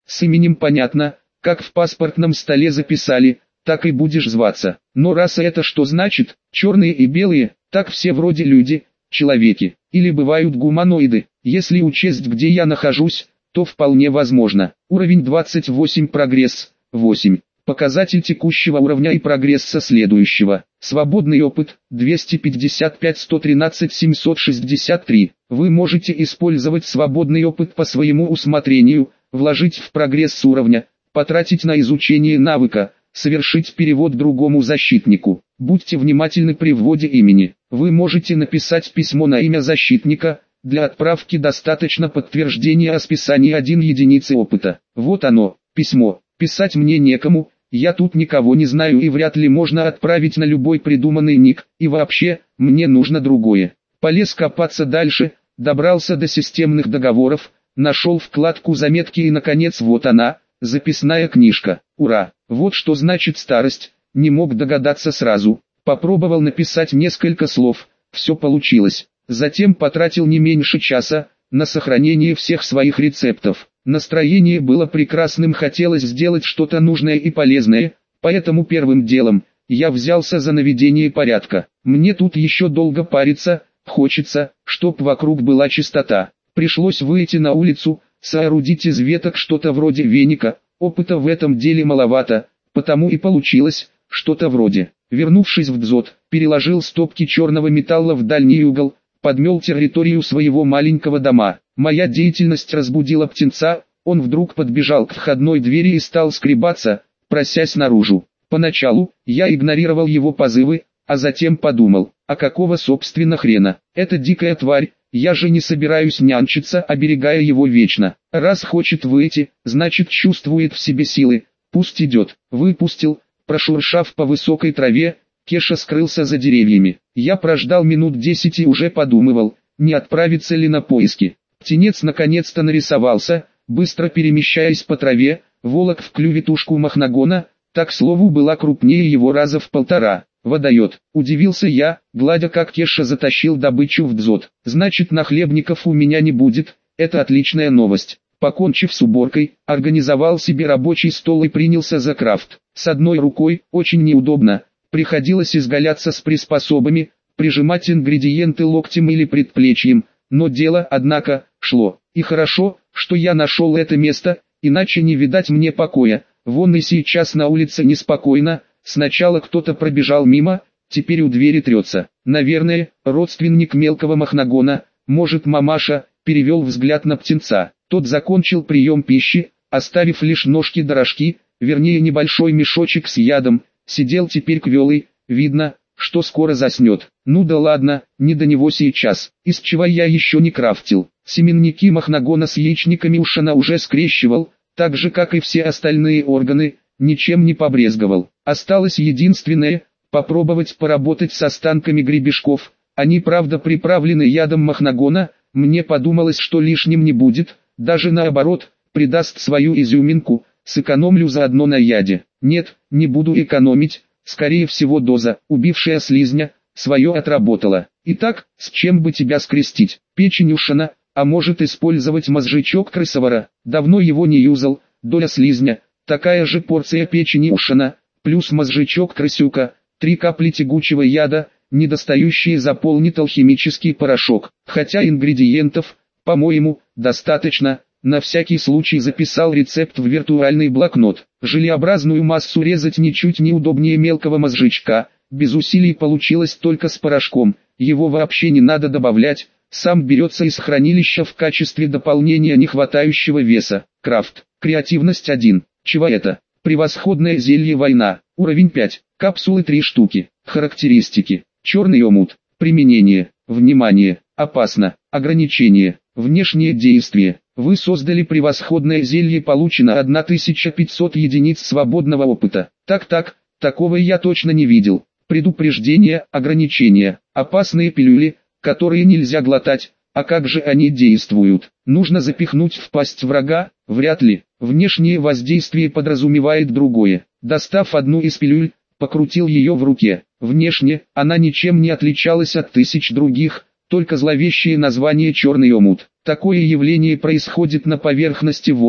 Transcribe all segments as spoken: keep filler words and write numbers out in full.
С именем понятно, как в паспортном столе записали, так и будешь зваться. Но раса это что значит? Черные и белые, так все вроде люди, человеки, или бывают гуманоиды. Если учесть, где я нахожусь, то вполне возможно. Уровень двадцать восемь, прогресс восемь. Показатель текущего уровня и прогресса следующего. Свободный опыт двести пятьдесят пять сто тринадцать семьсот шестьдесят три. Вы можете использовать свободный опыт по своему усмотрению, вложить в прогресс уровня, потратить на изучение навыка, совершить перевод другому защитнику. Будьте внимательны при вводе имени. Вы можете написать письмо на имя защитника. Для отправки достаточно подтверждения о списании один единицы опыта. Вот оно, письмо. Писать мне некому, я тут никого не знаю и вряд ли можно отправить на любой придуманный ник, и вообще, мне нужно другое. Полез копаться дальше, добрался до системных договоров, нашел вкладку заметки и наконец вот она, записная книжка. Ура! Вот что значит старость, не мог догадаться сразу. Попробовал написать несколько слов, все получилось. Затем потратил не меньше часа на сохранение всех своих рецептов. Настроение было прекрасным, хотелось сделать что-то нужное и полезное, поэтому первым делом я взялся за наведение порядка. Мне тут еще долго париться, хочется, чтоб вокруг была чистота. Пришлось выйти на улицу, соорудить из веток что-то вроде веника. Опыта в этом деле маловато, потому и получилось что-то вроде. Вернувшись в дзот, переложил стопки черного металла в дальний угол, подмел территорию своего маленького дома. Моя деятельность разбудила птенца, он вдруг подбежал к входной двери и стал скребаться, просясь наружу. Поначалу, я игнорировал его позывы, а затем подумал, а какого собственно хрена, это дикая тварь, я же не собираюсь нянчиться, оберегая его вечно. Раз хочет выйти, значит чувствует в себе силы, пусть идет. Выпустил, прошуршав по высокой траве, Кеша скрылся за деревьями. Я прождал минут десять и уже подумывал, не отправиться ли на поиски. Птенец наконец-то нарисовался, быстро перемещаясь по траве, волок в клюве тушку махнагона, так к слову была крупнее его раза в полтора. Водоет, удивился я, гладя как Кеша затащил добычу в дзот. Значит нахлебников у меня не будет, это отличная новость. Покончив с уборкой, организовал себе рабочий стол и принялся за крафт. С одной рукой, очень неудобно. Приходилось изгаляться с приспособами, прижимать ингредиенты локтем или предплечьем, но дело, однако, шло. И хорошо, что я нашел это место, иначе не видать мне покоя. Вон и сейчас на улице неспокойно, сначала кто-то пробежал мимо, теперь у двери трется. Наверное, родственник мелкого махнагона, может мамаша, перевел взгляд на птенца. Тот закончил прием пищи, оставив лишь ножки да рожки, вернее небольшой мешочек с ядом. Сидел теперь квелый, видно, что скоро заснет. Ну да ладно, не до него сейчас. Из чего я еще не крафтил. Семенники махнагона с яичниками ушана уже скрещивал, так же как и все остальные органы, ничем не побрезговал. Осталось единственное, попробовать поработать с останками гребешков. Они правда приправлены ядом махнагона, мне подумалось, что лишним не будет, даже наоборот, придаст свою изюминку, сэкономлю заодно на яде. Нет, не буду экономить, скорее всего доза, убившая слизня, свое отработала. Итак, с чем бы тебя скрестить? Печень ушана, а может использовать мозжечок крысовара, давно его не юзал, доля слизня, такая же порция печени ушана, плюс мозжечок крысюка, три капли тягучего яда, недостающие заполнит алхимический порошок. Хотя ингредиентов, по-моему, достаточно. На всякий случай записал рецепт в виртуальный блокнот. Желеобразную массу резать ничуть неудобнее мелкого мозжечка, без усилий получилось только с порошком, его вообще не надо добавлять, сам берется из хранилища в качестве дополнения нехватающего веса. Крафт, креативность один, чего это? Превосходное зелье война, уровень пять, капсулы три штуки, характеристики, черный омут, применение, внимание, опасно, ограничение, внешнее действие. Вы создали превосходное зелье, получено тысяча пятьсот единиц свободного опыта. Так-так, такого я точно не видел. Предупреждение, ограничения, опасные пилюли, которые нельзя глотать, а как же они действуют? Нужно запихнуть в пасть врага? Вряд ли. Внешнее воздействие подразумевает другое. Достав одну из пилюль, покрутил ее в руке. Внешне, она ничем не отличалась от тысяч других, только зловещее название черный омут. Такое явление происходит на поверхности воды,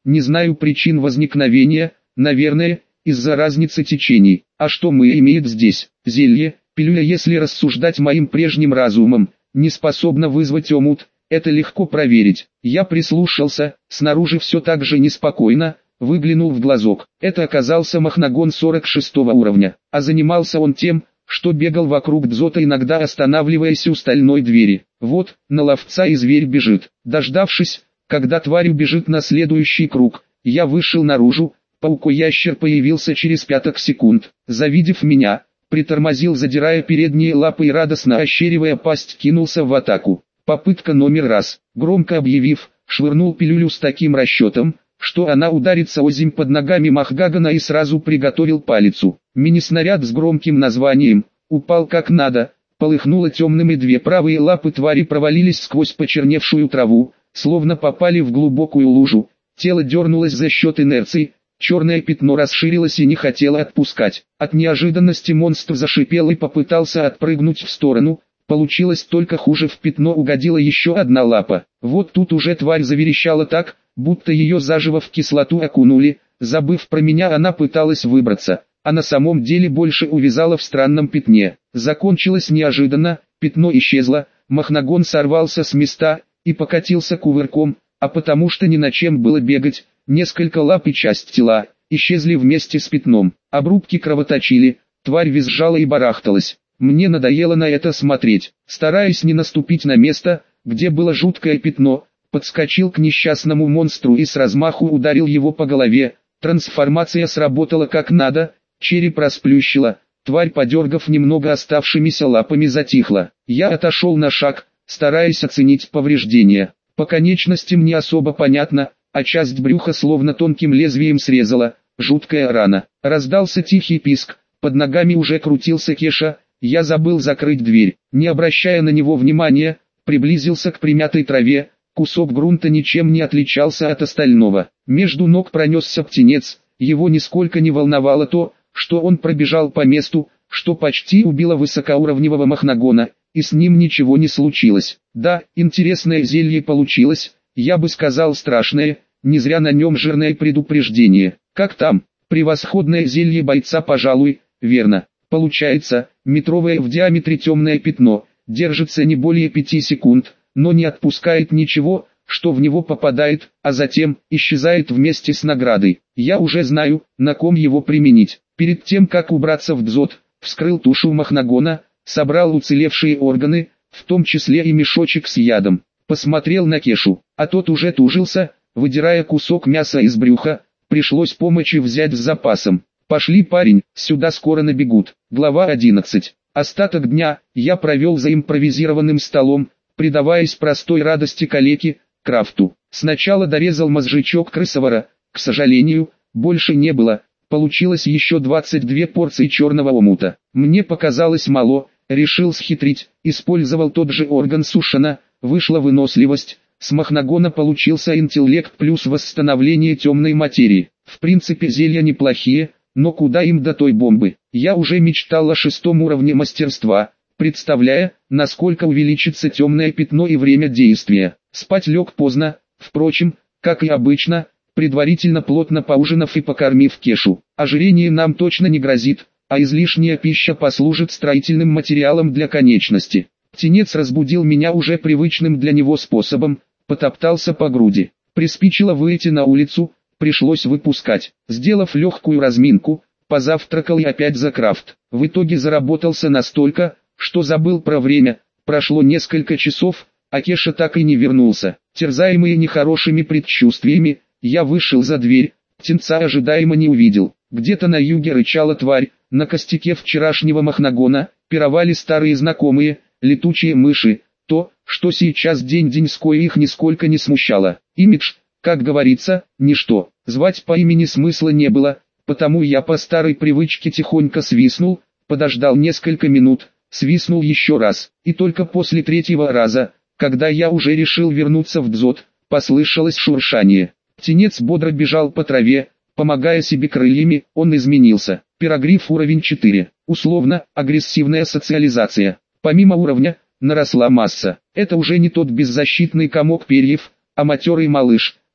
не знаю причин возникновения, наверное, из-за разницы течений. А что мы имеем здесь? Зелье, пилюля, если рассуждать моим прежним разумом, не способна вызвать омут, это легко проверить. Я прислушался, снаружи все так же неспокойно, выглянул в глазок. Это оказался махнагон сорок шестого уровня, а занимался он тем, что бегал вокруг дзота, иногда останавливаясь у стальной двери. Вот, на ловца и зверь бежит. Дождавшись, когда тварь убежит на следующий круг, я вышел наружу. Паукоящер появился через пяток секунд. Завидев меня, притормозил, задирая передние лапы и, радостно ощеривая пасть, кинулся в атаку. Попытка номер раз. Громко объявив, швырнул пилюлю с таким расчетом, что она ударится о земь под ногами Махгагана, и сразу приготовил палицу. Мини-снаряд с громким названием упал как надо, полыхнуло темным, и две правые лапы твари провалились сквозь почерневшую траву, словно попали в глубокую лужу. Тело дернулось за счет инерции, черное пятно расширилось и не хотело отпускать. От неожиданности монстр зашипел и попытался отпрыгнуть в сторону. Получилось только хуже, в пятно угодила еще одна лапа. Вот тут уже тварь заверещала так, будто ее заживо в кислоту окунули. Забыв про меня, она пыталась выбраться, а на самом деле больше увязала в странном пятне. Закончилось неожиданно, пятно исчезло, махнагон сорвался с места и покатился кувырком, а потому что ни на чем было бегать, несколько лап и часть тела исчезли вместе с пятном. Обрубки кровоточили, тварь визжала и барахталась. Мне надоело на это смотреть. Стараясь не наступить на место, где было жуткое пятно, подскочил к несчастному монстру и с размаху ударил его по голове. Трансформация сработала как надо, череп расплющила, тварь, подергав немного оставшимися лапами, затихла. Я отошел на шаг, стараясь оценить повреждения. По конечностям не особо понятно, а часть брюха словно тонким лезвием срезала. Жуткая рана. Раздался тихий писк, под ногами уже крутился Кеша. Я забыл закрыть дверь. Не обращая на него внимания, приблизился к примятой траве. Кусок грунта ничем не отличался от остального. Между ног пронесся птенец. Его нисколько не волновало то, что он пробежал по месту, что почти убило высокоуровневого махнагона, и с ним ничего не случилось. Да, интересное зелье получилось, я бы сказал страшное, не зря на нем жирное предупреждение. Как там? Превосходное зелье бойца, пожалуй, верно. Получается, метровое в диаметре темное пятно, держится не более пяти секунд, но не отпускает ничего, что в него попадает, а затем исчезает вместе с наградой. Я уже знаю, на ком его применить. Перед тем, как убраться в дзот, вскрыл тушу махнагона, собрал уцелевшие органы, в том числе и мешочек с ядом. Посмотрел на Кешу, а тот уже тужился, выдирая кусок мяса из брюха. Пришлось помощи взять с запасом. «Пошли, парень, сюда скоро набегут». Глава одиннадцать. Остаток дня я провел за импровизированным столом, предаваясь простой радости калеки, крафту. Сначала дорезал мозжечок крысовара, к сожалению, больше не было. Получилось еще двадцать две порции черного омута. Мне показалось мало, решил схитрить, использовал тот же орган Сушана, вышла выносливость. С махнагона получился интеллект плюс восстановление темной материи. В принципе зелья неплохие, но куда им до той бомбы? Я уже мечтал о шестом уровне мастерства, представляя, насколько увеличится темное пятно и время действия. Спать лег поздно, впрочем, как и обычно, предварительно плотно поужинав и покормив Кешу. Ожирение нам точно не грозит, а излишняя пища послужит строительным материалом для конечности. Птенец разбудил меня уже привычным для него способом, потоптался по груди. Приспичило выйти на улицу, пришлось выпускать. Сделав легкую разминку, позавтракал и опять за крафт. В итоге заработался настолько, что забыл про время. Прошло несколько часов, а Кеша так и не вернулся. Терзаемый нехорошими предчувствиями, я вышел за дверь. Птенца ожидаемо не увидел. Где-то на юге рычала тварь, на костяке вчерашнего махнагона пировали старые знакомые, летучие мыши. То, что сейчас день-деньской, их нисколько не смущало. Имидж, как говорится, ничто. Звать по имени смысла не было, потому я по старой привычке тихонько свистнул, подождал несколько минут, свистнул еще раз, и только после третьего раза, когда я уже решил вернуться в дзот, послышалось шуршание. Птенец бодро бежал по траве, помогая себе крыльями. Он изменился. Пирогриф уровень четыре. Условно, агрессивная социализация. Помимо уровня, наросла масса. Это уже не тот беззащитный комок перьев, а матерый малыш,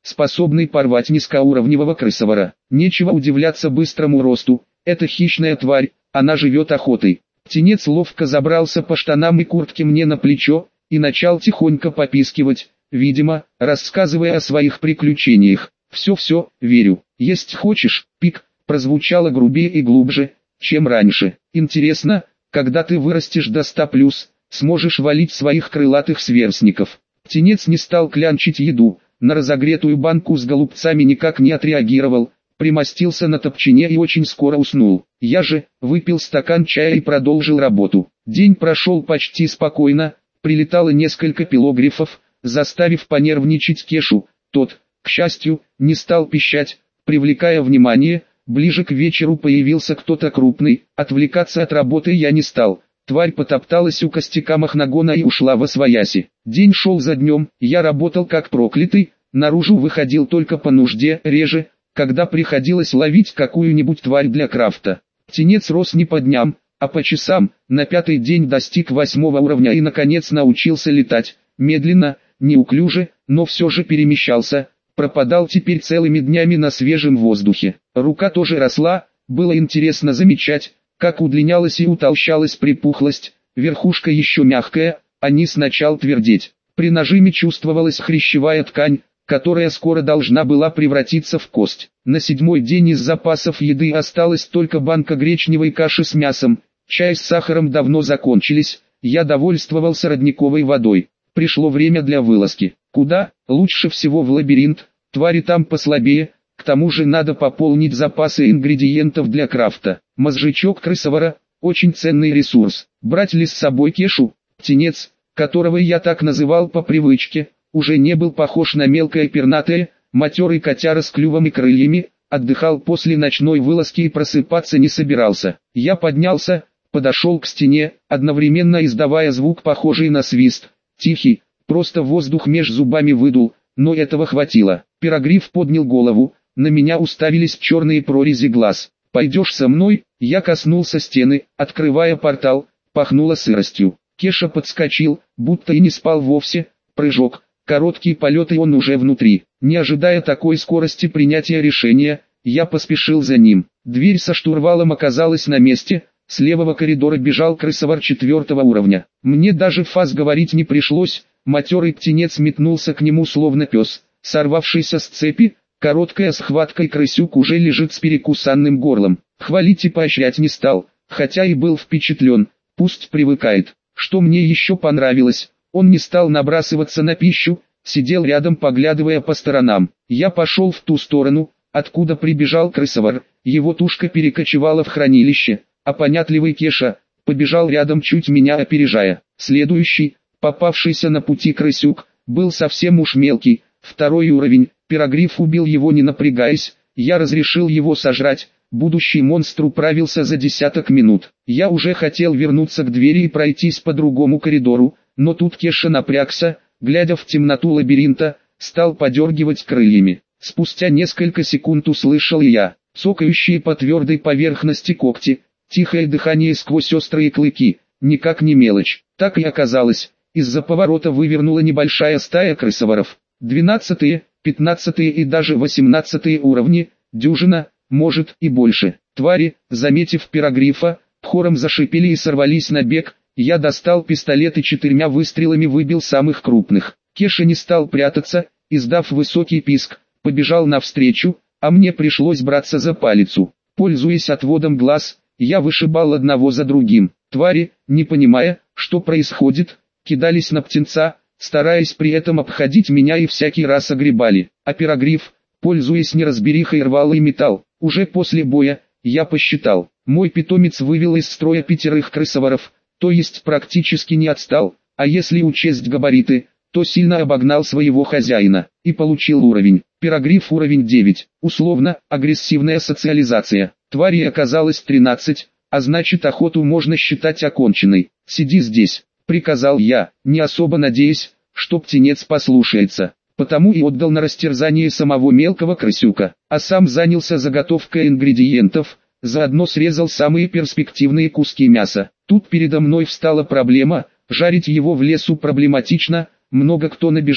способный порвать низкоуровневого крысовора. Нечего удивляться быстрому росту, это хищная тварь, она живет охотой. Птенец ловко забрался по штанам и куртке мне на плечо, и начал тихонько попискивать, видимо, рассказывая о своих приключениях. «Все-все, верю. Есть хочешь?» Пик прозвучало грубее и глубже, чем раньше. «Интересно, когда ты вырастешь до ста плюс, сможешь валить своих крылатых сверстников?» Птенец не стал клянчить еду, на разогретую банку с голубцами никак не отреагировал, примостился на топчине и очень скоро уснул. Я же выпил стакан чая и продолжил работу. День прошел почти спокойно, прилетало несколько пилогрифов, заставив понервничать Кешу. Тот, к счастью, не стал пищать, привлекая внимание. Ближе к вечеру появился кто-то крупный, отвлекаться от работы я не стал. Тварь потопталась у костяка махнагона и ушла восвояси. День шел за днем, я работал как проклятый, наружу выходил только по нужде, реже, когда приходилось ловить какую-нибудь тварь для крафта. Птенец рос не по дням, а по часам, на пятый день достиг восьмого уровня и наконец научился летать, медленно, неуклюже, но все же перемещался, пропадал теперь целыми днями на свежем воздухе. Рука тоже росла, было интересно замечать, как удлинялась и утолщалась припухлость, верхушка еще мягкая, а низ начал твердеть. При нажиме чувствовалась хрящевая ткань, которая скоро должна была превратиться в кость. На седьмой день из запасов еды осталась только банка гречневой каши с мясом, чай с сахаром давно закончились, я довольствовался родниковой водой. Пришло время для вылазки. Куда? Лучше всего в лабиринт, твари там послабее, к тому же надо пополнить запасы ингредиентов для крафта. Мозжечок крысовора – очень ценный ресурс. Брать ли с собой Кешу? Птенец, которого я так называл по привычке, уже не был похож на мелкое пернатое, матерый котяра с клювом и крыльями, отдыхал после ночной вылазки и просыпаться не собирался. Я поднялся, подошел к стене, одновременно издавая звук, похожий на свист. Тихий, просто воздух меж зубами выдул, но этого хватило. Пирогриф поднял голову, на меня уставились черные прорези глаз. «Пойдешь со мной?» Я коснулся стены, открывая портал, пахнуло сыростью. Кеша подскочил, будто и не спал вовсе. Прыжок, короткий полет и он уже внутри. Не ожидая такой скорости принятия решения, я поспешил за ним. Дверь со штурвалом оказалась на месте. С левого коридора бежал крысовар четвертого уровня. Мне даже фас говорить не пришлось, матерый птенец метнулся к нему словно пес, сорвавшийся с цепи. Короткая схватка и крысюк уже лежит с перекусанным горлом. Хвалить и поощрять не стал, хотя и был впечатлен, пусть привыкает. Что мне еще понравилось, он не стал набрасываться на пищу, сидел рядом, поглядывая по сторонам. Я пошел в ту сторону, откуда прибежал крысовар, его тушка перекочевала в хранилище, а понятливый Кеша побежал рядом, чуть меня опережая. Следующий, попавшийся на пути крысюк, был совсем уж мелкий, второй уровень. Пирогриф убил его не напрягаясь, я разрешил его сожрать, будущий монстр управился за десяток минут. Я уже хотел вернуться к двери и пройтись по другому коридору, но тут Кеша напрягся, глядя в темноту лабиринта, стал подергивать крыльями. Спустя несколько секунд услышал я, цокающие по твердой поверхности когти, тихое дыхание сквозь острые клыки, никак не мелочь. Так и оказалось, из-за поворота вывернула небольшая стая крысоворов. Двенадцатые, пятнадцатые и даже восемнадцатые уровни, дюжина, может и больше. Твари, заметив пирогрифа, хором зашипели и сорвались на бег. Я достал пистолет и четырьмя выстрелами выбил самых крупных. Кеша не стал прятаться, издав высокий писк, побежал навстречу, а мне пришлось браться за палицу. Пользуясь отводом глаз, я вышибал одного за другим. Твари, не понимая, что происходит, кидались на птенца, стараясь при этом обходить меня, и всякий раз огребали. А пирогриф, пользуясь неразберихой, рвал и металл. Уже после боя, я посчитал, мой питомец вывел из строя пятерых крысоворов, то есть практически не отстал, а если учесть габариты, то сильно обогнал своего хозяина, и получил уровень. Пирогриф уровень девять, условно, агрессивная социализация. Тварей оказалось тринадцать, а значит охоту можно считать оконченной. «Сиди здесь», — приказал я, не особо надеясь, что птенец послушается. Потому и отдал на растерзание самого мелкого крысюка, а сам занялся заготовкой ингредиентов, заодно срезал самые перспективные куски мяса. Тут передо мной встала проблема, жарить его в лесу проблематично, много кто набежит,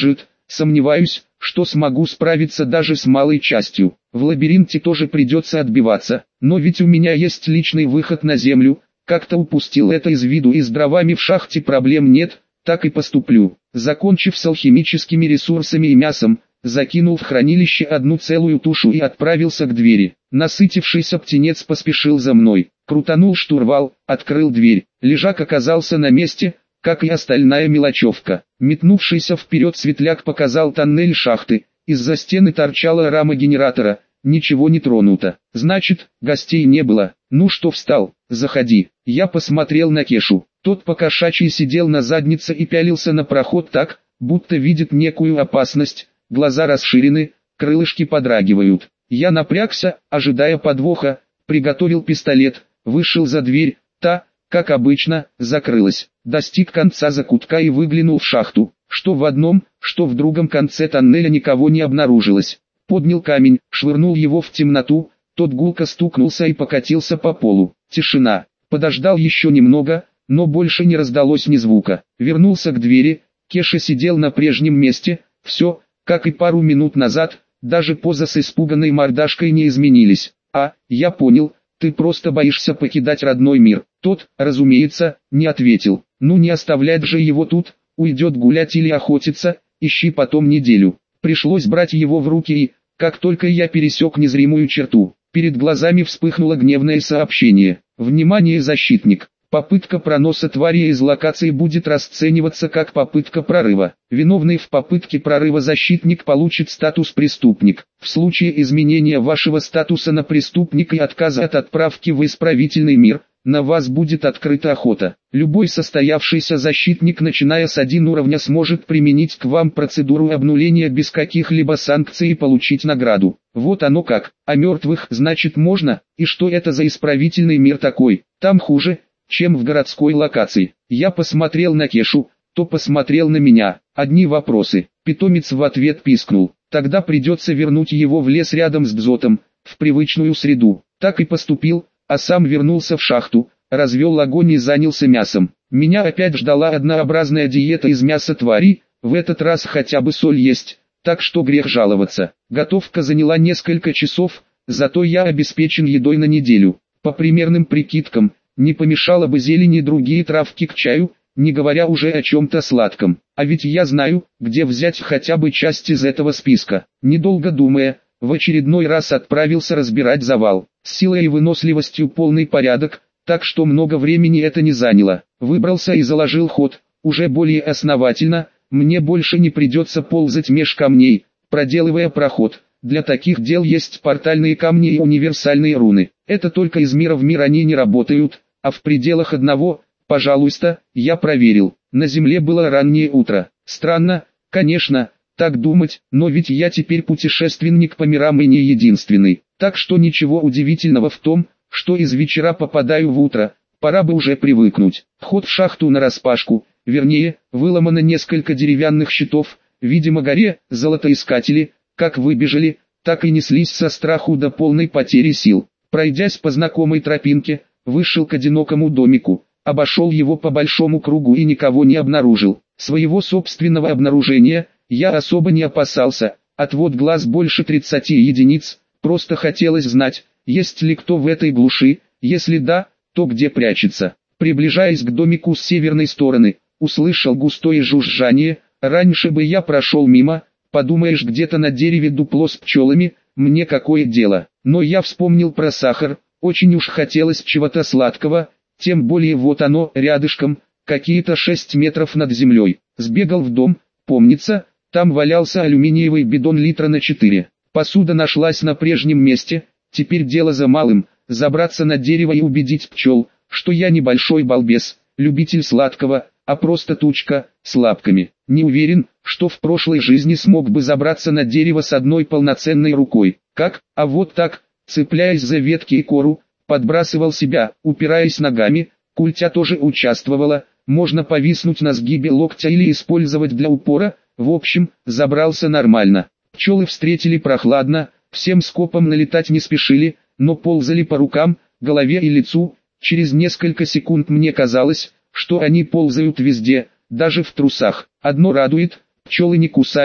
Сомневаюсь, что смогу справиться даже с малой частью. В лабиринте тоже придется отбиваться, но ведь у меня есть личный выход на землю. Как-то упустил это из виду, и с дровами в шахте проблем нет, так и поступлю. Закончив с алхимическими ресурсами и мясом, закинул в хранилище одну целую тушу и отправился к двери. Насытившийся птенец поспешил за мной, крутанул штурвал, открыл дверь. Лежак оказался на месте, как и остальная мелочевка. Метнувшийся вперед светляк показал тоннель шахты, из-за стены торчала рама генератора, ничего не тронуто. Значит, гостей не было. Ну что встал, заходи. Я посмотрел на Кешу. Тот покошачий сидел на заднице и пялился на проход так, будто видит некую опасность. Глаза расширены, крылышки подрагивают. Я напрягся, ожидая подвоха, приготовил пистолет, вышел за дверь, та, как обычно, закрылась. Достиг конца закутка и выглянул в шахту. Что в одном, что в другом конце тоннеля никого не обнаружилось. Поднял камень, швырнул его в темноту, тот гулко стукнулся и покатился по полу. Тишина. Подождал еще немного, но больше не раздалось ни звука. Вернулся к двери, Кеша сидел на прежнем месте, все, как и пару минут назад, даже поза с испуганной мордашкой не изменились. А, я понял, ты просто боишься покидать родной мир. Тот, разумеется, не ответил. Ну не оставлять же его тут, уйдет гулять или охотиться, ищи потом неделю. Пришлось брать его в руки и, как только я пересек незримую черту, перед глазами вспыхнуло гневное сообщение. Внимание, защитник! Попытка проноса твари из локации будет расцениваться как попытка прорыва. Виновный в попытке прорыва защитник получит статус преступник. В случае изменения вашего статуса на преступник и отказа от отправки в исправительный мир, на вас будет открыта охота. Любой состоявшийся защитник, начиная с один уровня, сможет применить к вам процедуру обнуления без каких-либо санкций и получить награду. Вот оно как. А мертвых, значит, можно? И что это за исправительный мир такой? Там хуже, чем в городской локации. Я посмотрел на Кешу, то посмотрел на меня. Одни вопросы. Питомец в ответ пискнул. Тогда придется вернуть его в лес рядом с Дзотом, в привычную среду. Так и поступил, а сам вернулся в шахту, развел огонь и занялся мясом. Меня опять ждала однообразная диета из мяса твари, в этот раз хотя бы соль есть, так что грех жаловаться. Готовка заняла несколько часов, зато я обеспечен едой на неделю. По примерным прикидкам, не помешало бы зелень и другие травки к чаю, не говоря уже о чем-то сладком. А ведь я знаю, где взять хотя бы часть из этого списка. Недолго думая, в очередной раз отправился разбирать завал. С силой и выносливостью полный порядок, так что много времени это не заняло. Выбрался и заложил ход, уже более основательно, мне больше не придется ползать меж камней, проделывая проход. Для таких дел есть портальные камни и универсальные руны. Это только из мира в мир они не работают, а в пределах одного, пожалуйста, я проверил. На земле было раннее утро. Странно, конечно, так думать, но ведь я теперь путешественник по мирам и не единственный. Так что ничего удивительного в том, что из вечера попадаю в утро, пора бы уже привыкнуть. Вход в шахту нараспашку, вернее, выломано несколько деревянных щитов, видимо горе, золотоискатели, как выбежали, так и неслись со страху до полной потери сил. Пройдясь по знакомой тропинке, вышел к одинокому домику, обошел его по большому кругу и никого не обнаружил. Своего собственного обнаружения я особо не опасался, отвод глаз больше тридцати единиц, просто хотелось знать, есть ли кто в этой глуши, если да, то где прячется. Приближаясь к домику с северной стороны, услышал густое жужжание, раньше бы я прошел мимо, подумаешь, где-то на дереве дупло с пчелами, мне какое дело. Но я вспомнил про сахар, очень уж хотелось чего-то сладкого, тем более вот оно, рядышком, какие-то шесть метров над землей. Сбегал в дом, помнится, там валялся алюминиевый бидон литра на четыре. Посуда нашлась на прежнем месте, теперь дело за малым, забраться на дерево и убедить пчел, что я не большой балбес, любитель сладкого, а просто тучка, с лапками. Не уверен, что в прошлой жизни смог бы забраться на дерево с одной полноценной рукой. Как? А вот так, цепляясь за ветки и кору, подбрасывал себя, упираясь ногами, культя тоже участвовала, можно повиснуть на сгибе локтя или использовать для упора, в общем, забрался нормально. Пчелы встретили прохладно, всем скопом налетать не спешили, но ползали по рукам, голове и лицу. Через несколько секунд мне казалось, что они ползают везде, даже в трусах. Одно радует, пчелы не кусались,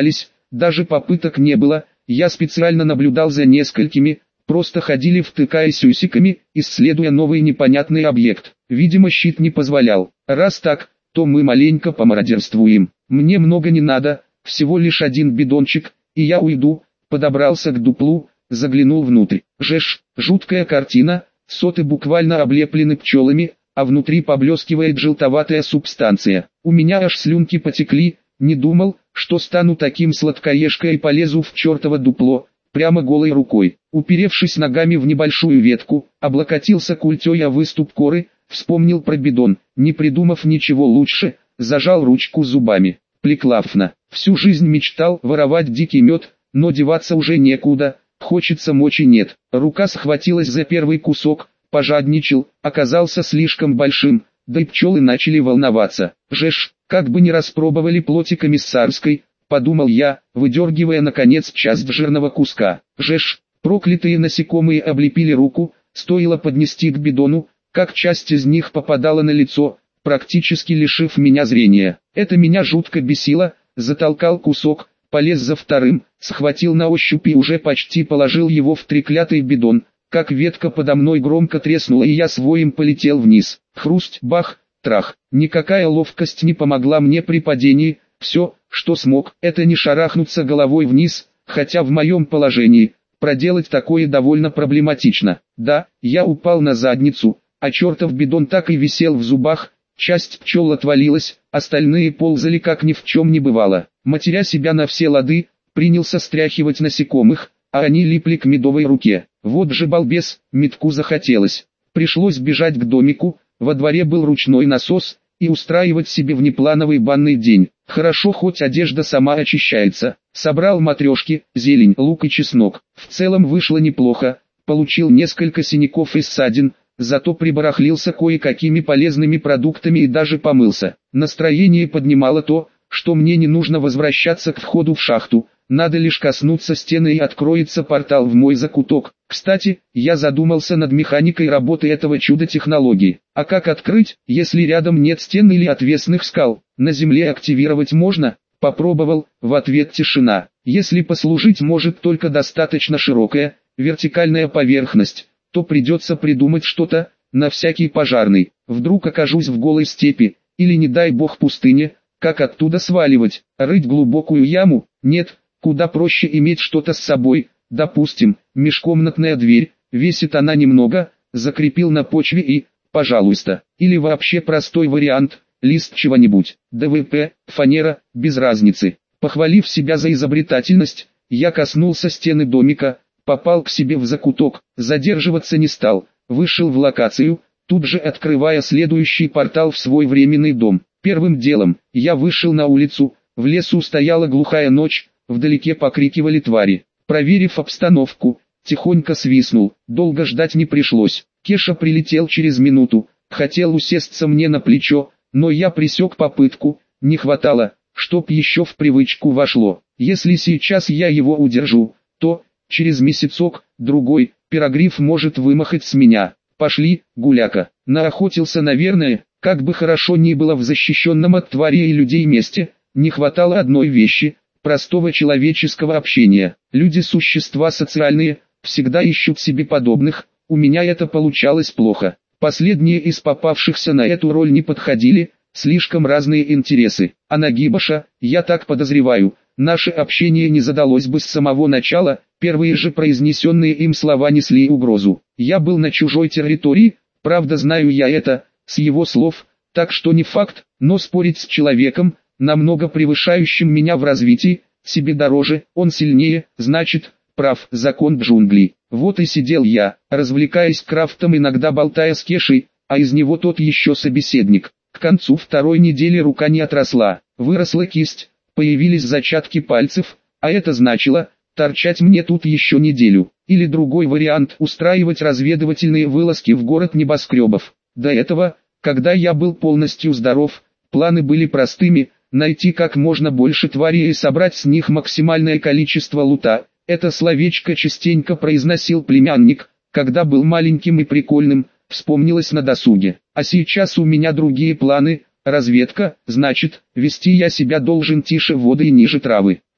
даже попыток не было, я специально наблюдал за несколькими, просто ходили втыкаясь усиками, исследуя новый непонятный объект. Видимо, щит не позволял. Раз так, то мы маленько помародерствуем. Мне много не надо, всего лишь один бидончик, и я уйду. Подобрался к дуплу, заглянул внутрь. Жеж, жуткая картина, соты буквально облеплены пчелами, а внутри поблескивает желтоватая субстанция. У меня аж слюнки потекли, не думал, что стану таким сладкоежкой и полезу в чертово дупло, прямо голой рукой. Уперевшись ногами в небольшую ветку, облокотился культей о выступ коры, вспомнил про бидон, не придумав ничего лучше, зажал ручку зубами. Преклафно. Всю жизнь мечтал воровать дикий мед, но деваться уже некуда, хочется мочи нет. Рука схватилась за первый кусок, пожадничал, оказался слишком большим, да и пчелы начали волноваться. Жеж, как бы не распробовали плоти комиссарской, подумал я, выдергивая наконец часть жирного куска. Жеж, проклятые насекомые облепили руку, стоило поднести к бидону, как часть из них попадала на лицо, практически лишив меня зрения. Это меня жутко бесило, затолкал кусок, полез за вторым, схватил на ощупь и уже почти положил его в треклятый бидон, как ветка подо мной громко треснула и я своим полетел вниз. Хрусть, бах, трах. Никакая ловкость не помогла мне при падении, все, что смог, это не шарахнуться головой вниз, хотя в моем положении, проделать такое довольно проблематично. Да, я упал на задницу, а чертов бидон так и висел в зубах, часть пчел отвалилась, остальные ползали как ни в чем не бывало. Матеря себя на все лады, принялся стряхивать насекомых, а они липли к медовой руке. Вот же балбес, медку захотелось. Пришлось бежать к домику, во дворе был ручной насос, и устраивать себе внеплановый банный день. Хорошо, хоть одежда сама очищается. Собрал матрешки, зелень, лук и чеснок. В целом вышло неплохо, получил несколько синяков и ссадин, зато прибарахлился кое-какими полезными продуктами и даже помылся. Настроение поднимало то, что мне не нужно возвращаться к входу в шахту, надо лишь коснуться стены и откроется портал в мой закуток. Кстати, я задумался над механикой работы этого чудо-технологии. А как открыть, если рядом нет стен или отвесных скал? На земле активировать можно? Попробовал, в ответ тишина. Если послужить может только достаточно широкая, вертикальная поверхность, то придется придумать что-то, на всякий пожарный. Вдруг окажусь в голой степи, или не дай бог пустыне, как оттуда сваливать? Рыть глубокую яму? Нет, куда проще иметь что-то с собой, допустим, межкомнатная дверь, весит она немного, закрепил на почве и, пожалуйста, или вообще простой вариант, лист чего-нибудь, ДВП, фанера, без разницы. Похвалив себя за изобретательность, я коснулся стены домика, попал к себе в закуток, задерживаться не стал, вышел в локацию, тут же открывая следующий портал в свой временный дом. Первым делом, я вышел на улицу, в лесу стояла глухая ночь, вдалеке покрикивали твари. Проверив обстановку, тихонько свистнул, долго ждать не пришлось. Кеша прилетел через минуту, хотел усесться мне на плечо, но я пресек попытку, не хватало, чтоб еще в привычку вошло. Если сейчас я его удержу, то, через месяцок, другой, пирогриф может вымахать с меня. Пошли, гуляка. Наохотился, наверное, как бы хорошо ни было в защищенном от тварей и людей месте, не хватало одной вещи – простого человеческого общения. Люди – существа социальные, всегда ищут себе подобных, у меня это получалось плохо. Последние из попавшихся на эту роль не подходили, слишком разные интересы. А Нагибаша, я так подозреваю, наше общение не задалось бы с самого начала, первые же произнесенные им слова несли угрозу. Я был на чужой территории, правда знаю я это, с его слов, так что не факт, но спорить с человеком, намного превышающим меня в развитии, себе дороже, он сильнее, значит, прав, закон джунглей. Вот и сидел я, развлекаясь крафтом, иногда болтая с Кешей, а из него тот еще собеседник. К концу второй недели рука не отросла, выросла кисть, появились зачатки пальцев, а это значило, торчать мне тут еще неделю. Или другой вариант – устраивать разведывательные вылазки в город небоскребов. До этого, когда я был полностью здоров, планы были простыми – найти как можно больше тварей и собрать с них максимальное количество лута. Это словечко частенько произносил племянник, когда был маленьким и прикольным, вспомнилось на досуге. А сейчас у меня другие планы, разведка, значит, вести я себя должен тише воды и ниже травы.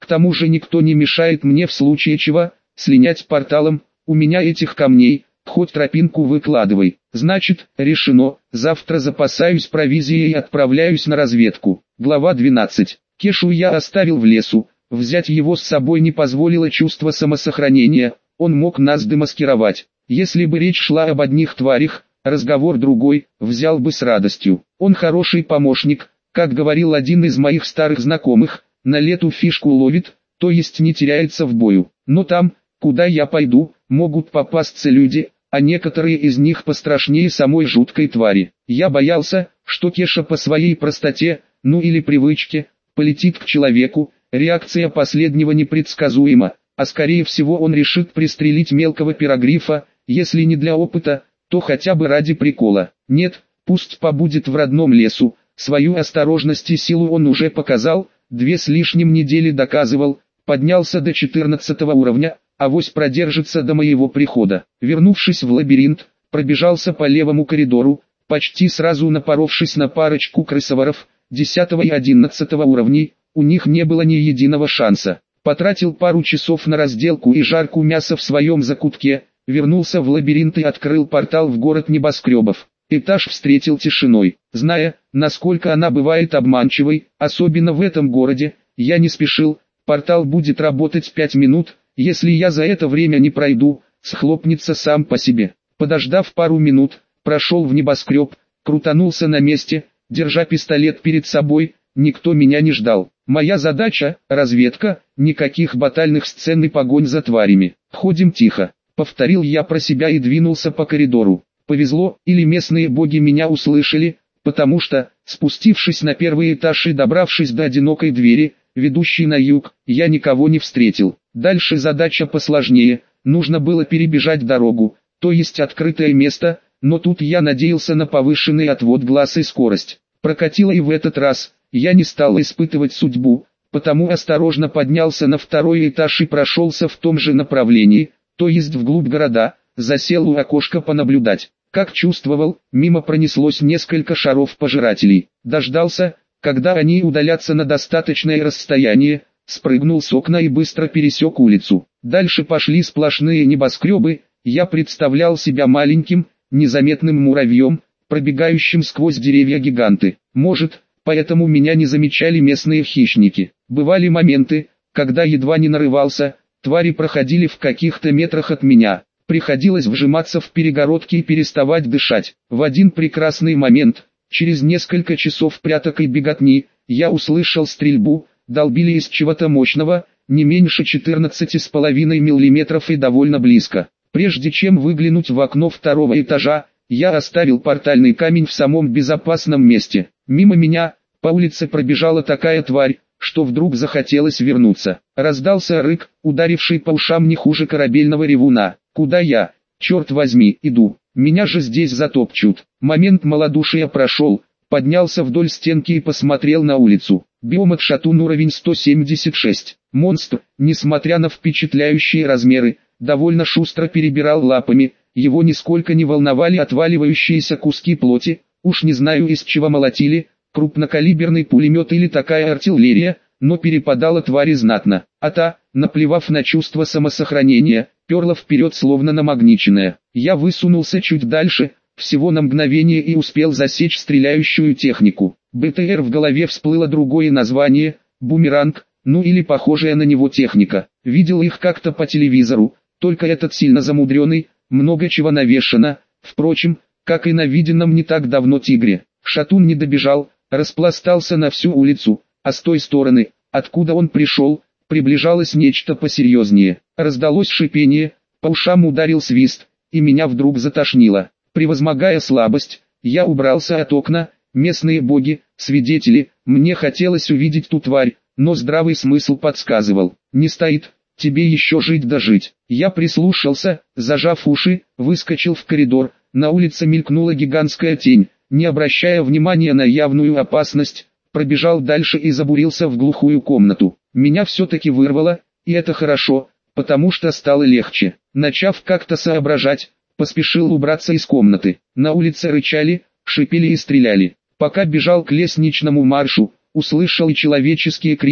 К тому же никто не мешает мне в случае чего слинять порталом, у меня этих камней, хоть тропинку выкладывай. Значит, решено, завтра запасаюсь провизией и отправляюсь на разведку. Глава двенадцать. Кешу я оставил в лесу, взять его с собой не позволило чувство самосохранения, он мог нас демаскировать. Если бы речь шла об одних тварях, разговор другой, взял бы с радостью. Он хороший помощник, как говорил один из моих старых знакомых, на лету фишку ловит, то есть не теряется в бою. Но там, куда я пойду, могут попасться люди, а некоторые из них пострашнее самой жуткой твари. Я боялся, что Кеша по своей простоте, ну или привычке, полетит к человеку, реакция последнего непредсказуема, а скорее всего он решит пристрелить мелкого пирогрифа, если не для опыта, то хотя бы ради прикола. Нет, пусть побудет в родном лесу, свою осторожность и силу он уже показал, две с лишним недели доказывал, поднялся до четырнадцатого уровня, авось продержится до моего прихода. Вернувшись в лабиринт, пробежался по левому коридору, почти сразу напоровшись на парочку крысоворов, десятого и одиннадцатого уровней, у них не было ни единого шанса. Потратил пару часов на разделку и жарку мяса в своем закутке, вернулся в лабиринт и открыл портал в город небоскребов. Этаж встретил тишиной. Зная, насколько она бывает обманчивой, особенно в этом городе, я не спешил, портал будет работать пять минут, если я за это время не пройду, схлопнется сам по себе. Подождав пару минут, прошел в небоскреб, крутанулся на месте, держа пистолет перед собой, никто меня не ждал. Моя задача – разведка, никаких батальных сцен и погонь за тварями. Ходим тихо, повторил я про себя и двинулся по коридору. Повезло, или местные боги меня услышали, потому что, спустившись на первый этаж и добравшись до одинокой двери, ведущей на юг, я никого не встретил. Дальше задача посложнее, нужно было перебежать дорогу, то есть открытое место, но тут я надеялся на повышенный отвод глаз и скорость. Прокатило и в этот раз, я не стал испытывать судьбу, потому осторожно поднялся на второй этаж и прошелся в том же направлении, то есть вглубь города, засел у окошка понаблюдать. Как чувствовал, мимо пронеслось несколько шаров пожирателей. Дождался, когда они удалятся на достаточное расстояние, спрыгнул с окна и быстро пересек улицу. Дальше пошли сплошные небоскребы, я представлял себя маленьким, незаметным муравьем, пробегающим сквозь деревья-гиганты. Может, поэтому меня не замечали местные хищники. Бывали моменты, когда едва не нарывался, твари проходили в каких-то метрах от меня. Приходилось вжиматься в перегородки и переставать дышать. В один прекрасный момент, через несколько часов пряток и беготни, я услышал стрельбу, долбили из чего-то мощного, не меньше четырнадцати с половиной миллиметров и довольно близко. Прежде чем выглянуть в окно второго этажа, я оставил портальный камень в самом безопасном месте. Мимо меня, по улице пробежала такая тварь, что вдруг захотелось вернуться. Раздался рык, ударивший по ушам не хуже корабельного ревуна. Куда я, черт возьми, иду? Меня же здесь затопчут. Момент малодушия прошел, поднялся вдоль стенки и посмотрел на улицу. Биомат Шатун уровень сто семьдесят шесть. Монстр, несмотря на впечатляющие размеры, довольно шустро перебирал лапами, его нисколько не волновали отваливающиеся куски плоти, уж не знаю из чего молотили, крупнокалиберный пулемет или такая артиллерия, но перепадала твари знатно, а та, наплевав на чувство самосохранения, перла вперед словно намагниченная. Я высунулся чуть дальше, всего на мгновение и успел засечь стреляющую технику. БТР в голове всплыло другое название, бумеранг, ну или похожая на него техника. Видел их как-то по телевизору, только этот сильно замудренный, много чего навешано, впрочем, как и на виденном не так давно тигре. Шатун не добежал, распластался на всю улицу, а с той стороны, откуда он пришел, приближалось нечто посерьезнее. Раздалось шипение, по ушам ударил свист, и меня вдруг затошнило. Превозмогая слабость, я убрался от окна, местные боги, свидетели, мне хотелось увидеть ту тварь, но здравый смысл подсказывал, не стоит, тебе еще жить да жить. Я прислушался, зажав уши, выскочил в коридор, на улице мелькнула гигантская тень, не обращая внимания на явную опасность, пробежал дальше и забурился в глухую комнату. Меня все-таки вырвало, и это хорошо, потому что стало легче. Начав как-то соображать, поспешил убраться из комнаты. На улице рычали, шипели и стреляли. Пока бежал к лестничному маршу, услышал и человеческие крики,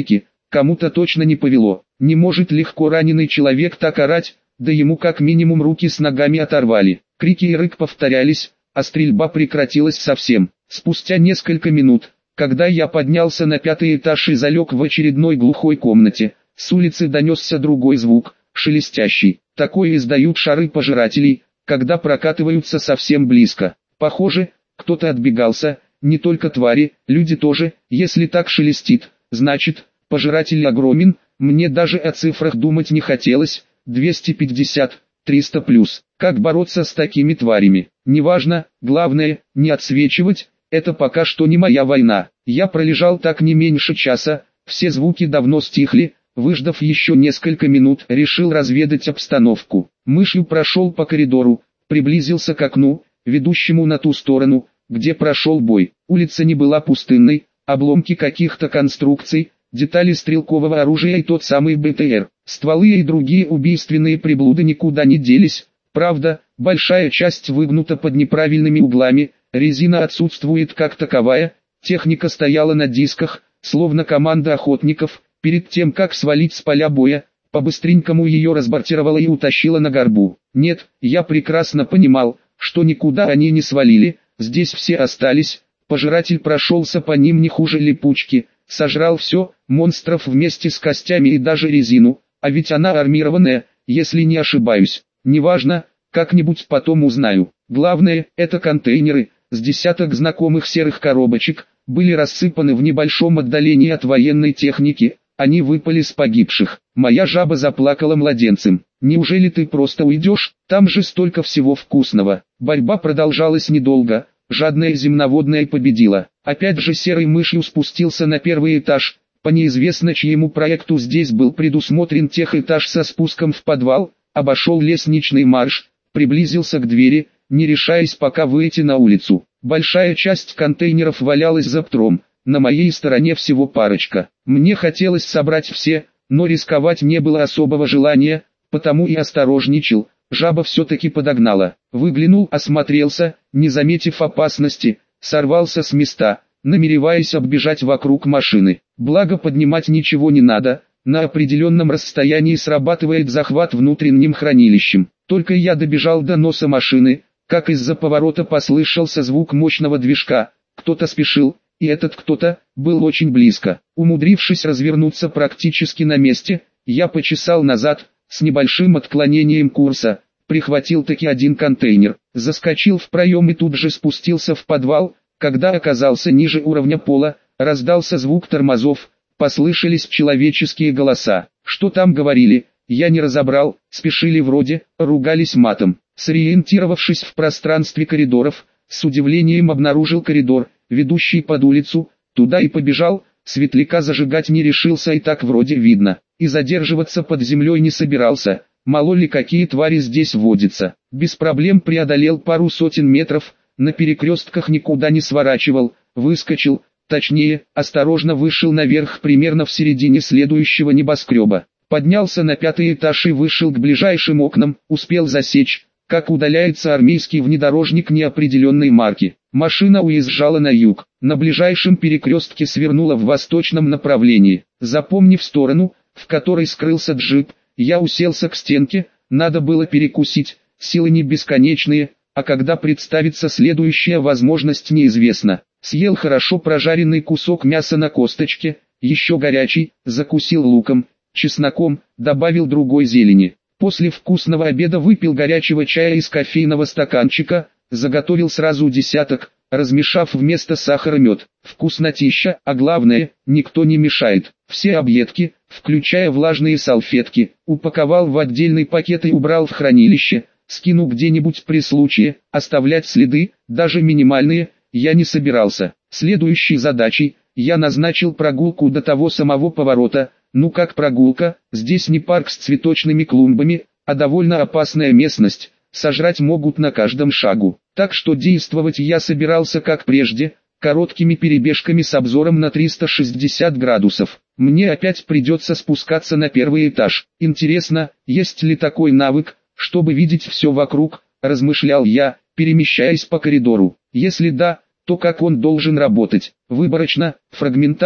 кому-то точно не повело. Не может легко раненый человек так орать, да ему как минимум руки с ногами оторвали. Крики и рык повторялись, а стрельба прекратилась совсем. Спустя несколько минут, когда я поднялся на пятый этаж и залег в очередной глухой комнате, с улицы донесся другой звук, шелестящий. Такое издают шары пожирателей, когда прокатываются совсем близко. Похоже, кто-то отбегался, не только твари, люди тоже. Если так шелестит, значит, пожиратель огромен. Мне даже о цифрах думать не хотелось. двести пятьдесят, триста плюс. Как бороться с такими тварями? Неважно, главное, не отсвечивать. Это пока что не моя война. Я пролежал так не меньше часа, все звуки давно стихли. Выждав еще несколько минут, решил разведать обстановку. Мышью прошел по коридору, приблизился к окну, ведущему на ту сторону, где прошел бой. Улица не была пустынной, обломки каких-то конструкций, детали стрелкового оружия и тот самый БТР. Стволы и другие убийственные приблуды никуда не делись. Правда, большая часть выгнута под неправильными углами, резина отсутствует как таковая, техника стояла на дисках, словно команда охотников. Перед тем как свалить с поля боя, по-быстренькому ее разбортировала и утащила на горбу. Нет, я прекрасно понимал, что никуда они не свалили, здесь все остались. Пожиратель прошелся по ним не хуже липучки, сожрал все, монстров вместе с костями и даже резину, а ведь она армированная, если не ошибаюсь. Неважно, как-нибудь потом узнаю. Главное, это контейнеры, с десяток знакомых серых коробочек, были рассыпаны в небольшом отдалении от военной техники. Они выпали с погибших. Моя жаба заплакала младенцем. Неужели ты просто уйдешь? Там же столько всего вкусного. Борьба продолжалась недолго. Жадная земноводная победила. Опять же серой мышью спустился на первый этаж. По неизвестно чьему проекту здесь был предусмотрен техэтаж со спуском в подвал. Обошел лестничный марш. Приблизился к двери, не решаясь пока выйти на улицу. Большая часть контейнеров валялась за птром. На моей стороне всего парочка. Мне хотелось собрать все, но рисковать не было особого желания, потому и осторожничал. Жаба все-таки подогнала. Выглянул, осмотрелся, не заметив опасности, сорвался с места, намереваясь оббежать вокруг машины. Благо поднимать ничего не надо, на определенном расстоянии срабатывает захват внутренним хранилищем. Только я добежал до носа машины, как из-за поворота послышался звук мощного движка. Кто-то спешил. И этот кто-то был очень близко. Умудрившись развернуться практически на месте, я почесал назад, с небольшим отклонением курса, прихватил таки один контейнер, заскочил в проем и тут же спустился в подвал. Когда оказался ниже уровня пола, раздался звук тормозов, послышались человеческие голоса. Что там говорили, я не разобрал, спешили вроде, ругались матом. Сориентировавшись в пространстве коридоров, с удивлением обнаружил коридор, ведущий под улицу, туда и побежал. Светляка зажигать не решился, и так вроде видно, и задерживаться под землей не собирался, мало ли какие твари здесь водятся. Без проблем преодолел пару сотен метров, на перекрестках никуда не сворачивал, выскочил, точнее, осторожно вышел наверх примерно в середине следующего небоскреба. Поднялся на пятый этаж и вышел к ближайшим окнам, успел засечь, как удаляется армейский внедорожник неопределенной марки. Машина уезжала на юг, на ближайшем перекрестке свернула в восточном направлении. Запомнив сторону, в которой скрылся джип, я уселся к стенке, надо было перекусить, силы не бесконечные, а когда представится следующая возможность неизвестно. Съел хорошо прожаренный кусок мяса на косточке, еще горячий, закусил луком, чесноком, добавил другой зелени. После вкусного обеда выпил горячего чая из кофейного стаканчика, заготовил сразу десяток, размешав вместо сахара мед. Вкуснотища, а главное, никто не мешает. Все объедки, включая влажные салфетки, упаковал в отдельный пакет и убрал в хранилище, скину где-нибудь при случае. Оставлять следы, даже минимальные, я не собирался. Следующей задачей, я назначил прогулку до того самого поворота. Ну как прогулка, здесь не парк с цветочными клумбами, а довольно опасная местность, сожрать могут на каждом шагу. Так что действовать я собирался как прежде, короткими перебежками с обзором на триста шестьдесят градусов. Мне опять придется спускаться на первый этаж. Интересно, есть ли такой навык, чтобы видеть все вокруг, размышлял я, перемещаясь по коридору. Если да, то как он должен работать? Выборочно, фрагментарно,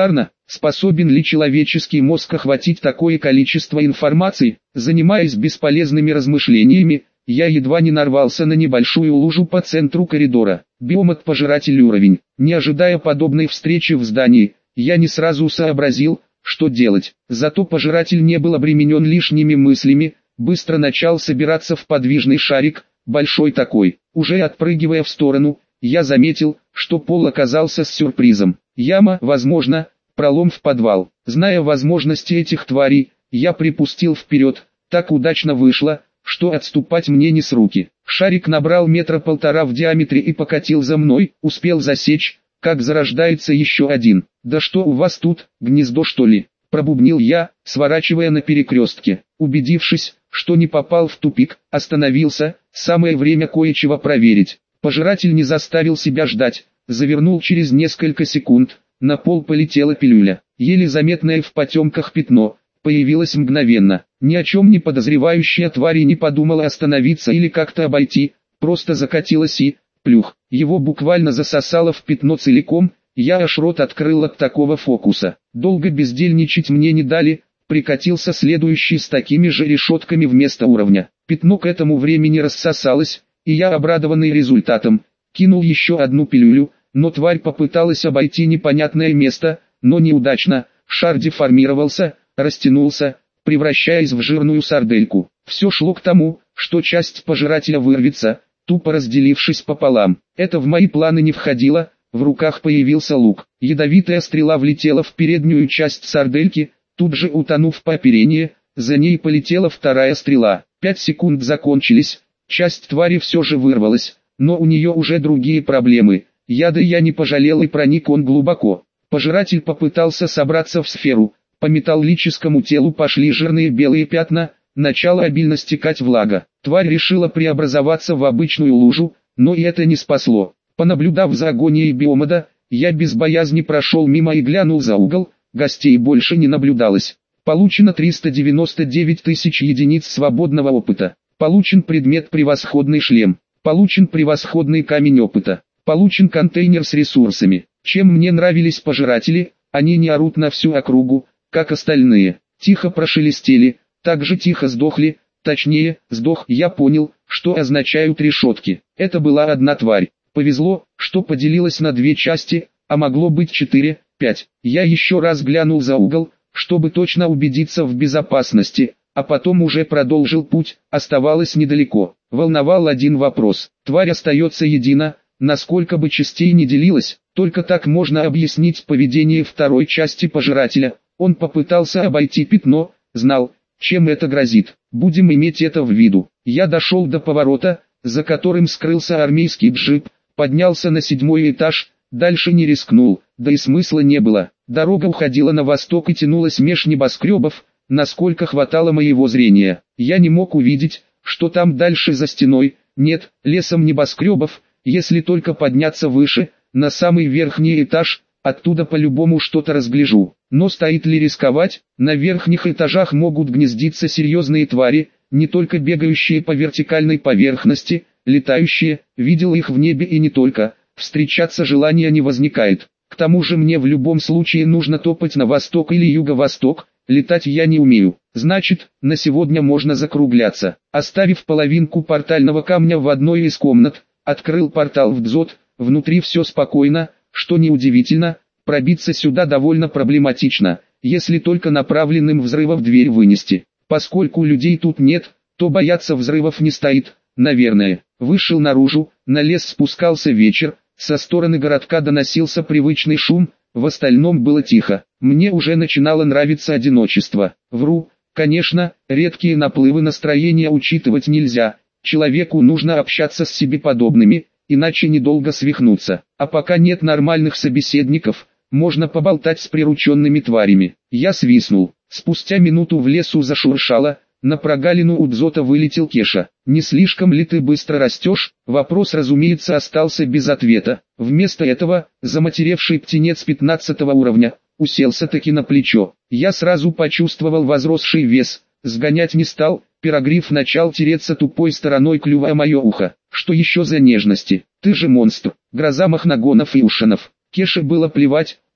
Способен ли человеческий мозг охватить такое количество информации? Занимаясь бесполезными размышлениями, я едва не нарвался на небольшую лужу по центру коридора. Биомат-пожиратель уровень. Не ожидая подобной встречи в здании, я не сразу сообразил, что делать. Зато пожиратель не был обременен лишними мыслями, быстро начал собираться в подвижный шарик, большой такой. Уже отпрыгивая в сторону, я заметил, что пол оказался с сюрпризом. Яма, возможно, пролом в подвал. Зная возможности этих тварей, я припустил вперед. Так удачно вышло, что отступать мне не с руки. Шарик набрал метра полтора в диаметре и покатил за мной, успел засечь, как зарождается еще один. «Да что у вас тут, гнездо что ли?» – пробубнил я, сворачивая на перекрестке. Убедившись, что не попал в тупик, остановился, самое время кое-чего проверить. Пожиратель не заставил себя ждать, завернул через несколько секунд, на пол полетела пилюля. Еле заметное в потемках пятно появилось мгновенно. Ни о чем не подозревающая тварь и не подумала остановиться или как-то обойти, просто закатилась и, плюх, его буквально засосало в пятно целиком. Я аж рот открыл от такого фокуса. Долго бездельничать мне не дали, прикатился следующий с такими же решетками вместо уровня. Пятно к этому времени рассосалось, и я, обрадованный результатом, кинул еще одну пилюлю, но тварь попыталась обойти непонятное место, но неудачно. Шар деформировался, растянулся, превращаясь в жирную сардельку. Все шло к тому, что часть пожирателя вырвется, тупо разделившись пополам. Это в мои планы не входило. В руках появился лук. Ядовитая стрела влетела в переднюю часть сардельки, тут же утонув по оперению, за ней полетела вторая стрела. Пять секунд закончились, часть твари все же вырвалась, но у нее уже другие проблемы. Яда я не пожалел и проник он глубоко. Пожиратель попытался собраться в сферу, по металлическому телу пошли жирные белые пятна, начала обильно стекать влага. Тварь решила преобразоваться в обычную лужу, но и это не спасло. Понаблюдав за агонией биомода, я без боязни прошел мимо и глянул за угол, гостей больше не наблюдалось. Получено триста девяносто девять тысяч единиц свободного опыта. Получен предмет «Превосходный шлем». Получен превосходный камень опыта. Получен контейнер с ресурсами. Чем мне нравились пожиратели, они не орут на всю округу, как остальные. Тихо прошелестели, так же тихо сдохли, точнее, сдох. Я понял, что означают решетки. Это была одна тварь. Повезло, что поделилась на две части, а могло быть четыре, пять. Я еще раз глянул за угол, чтобы точно убедиться в безопасности, а потом уже продолжил путь. Оставалось недалеко. Волновал один вопрос. Тварь остается едина, насколько бы частей не делилась, только так можно объяснить поведение второй части пожирателя. Он попытался обойти пятно, знал, чем это грозит. Будем иметь это в виду. Я дошел до поворота, за которым скрылся армейский джип, поднялся на седьмой этаж, дальше не рискнул, да и смысла не было. Дорога уходила на восток и тянулась меж небоскребов, насколько хватало моего зрения. Я не мог увидеть, что там дальше за стеной. Нет, лесом небоскребов, если только подняться выше, на самый верхний этаж, оттуда по-любому что-то разгляжу. Но стоит ли рисковать? На верхних этажах могут гнездиться серьезные твари, не только бегающие по вертикальной поверхности, летающие, видел их в небе и не только, встречаться желания не возникает. К тому же мне в любом случае нужно топать на восток или юго-восток, летать я не умею. Значит, на сегодня можно закругляться. Оставив половинку портального камня в одной из комнат, открыл портал в дзот, внутри все спокойно, что неудивительно, пробиться сюда довольно проблематично, если только направленным взрывов дверь вынести. Поскольку людей тут нет, то бояться взрывов не стоит, наверное. Вышел наружу, на лес спускался вечер, со стороны городка доносился привычный шум, в остальном было тихо. Мне уже начинало нравиться одиночество. Вру, конечно, редкие наплывы настроения учитывать нельзя, человеку нужно общаться с себе подобными, иначе недолго свихнуться. А пока нет нормальных собеседников, можно поболтать с прирученными тварями. Я свистнул. Спустя минуту в лесу зашуршало, на прогалину у дзота вылетел Кеша. «Не слишком ли ты быстро растешь?» Вопрос, разумеется, остался без ответа. Вместо этого, заматеревший птенец пятнадцатого уровня, уселся таки на плечо. Я сразу почувствовал возросший вес, сгонять не стал, пирогриф начал тереться тупой стороной клюва о мое ухо. «Что еще за нежности? Ты же монстр!» Гроза махнагонов и ушанов. Кеше было плевать,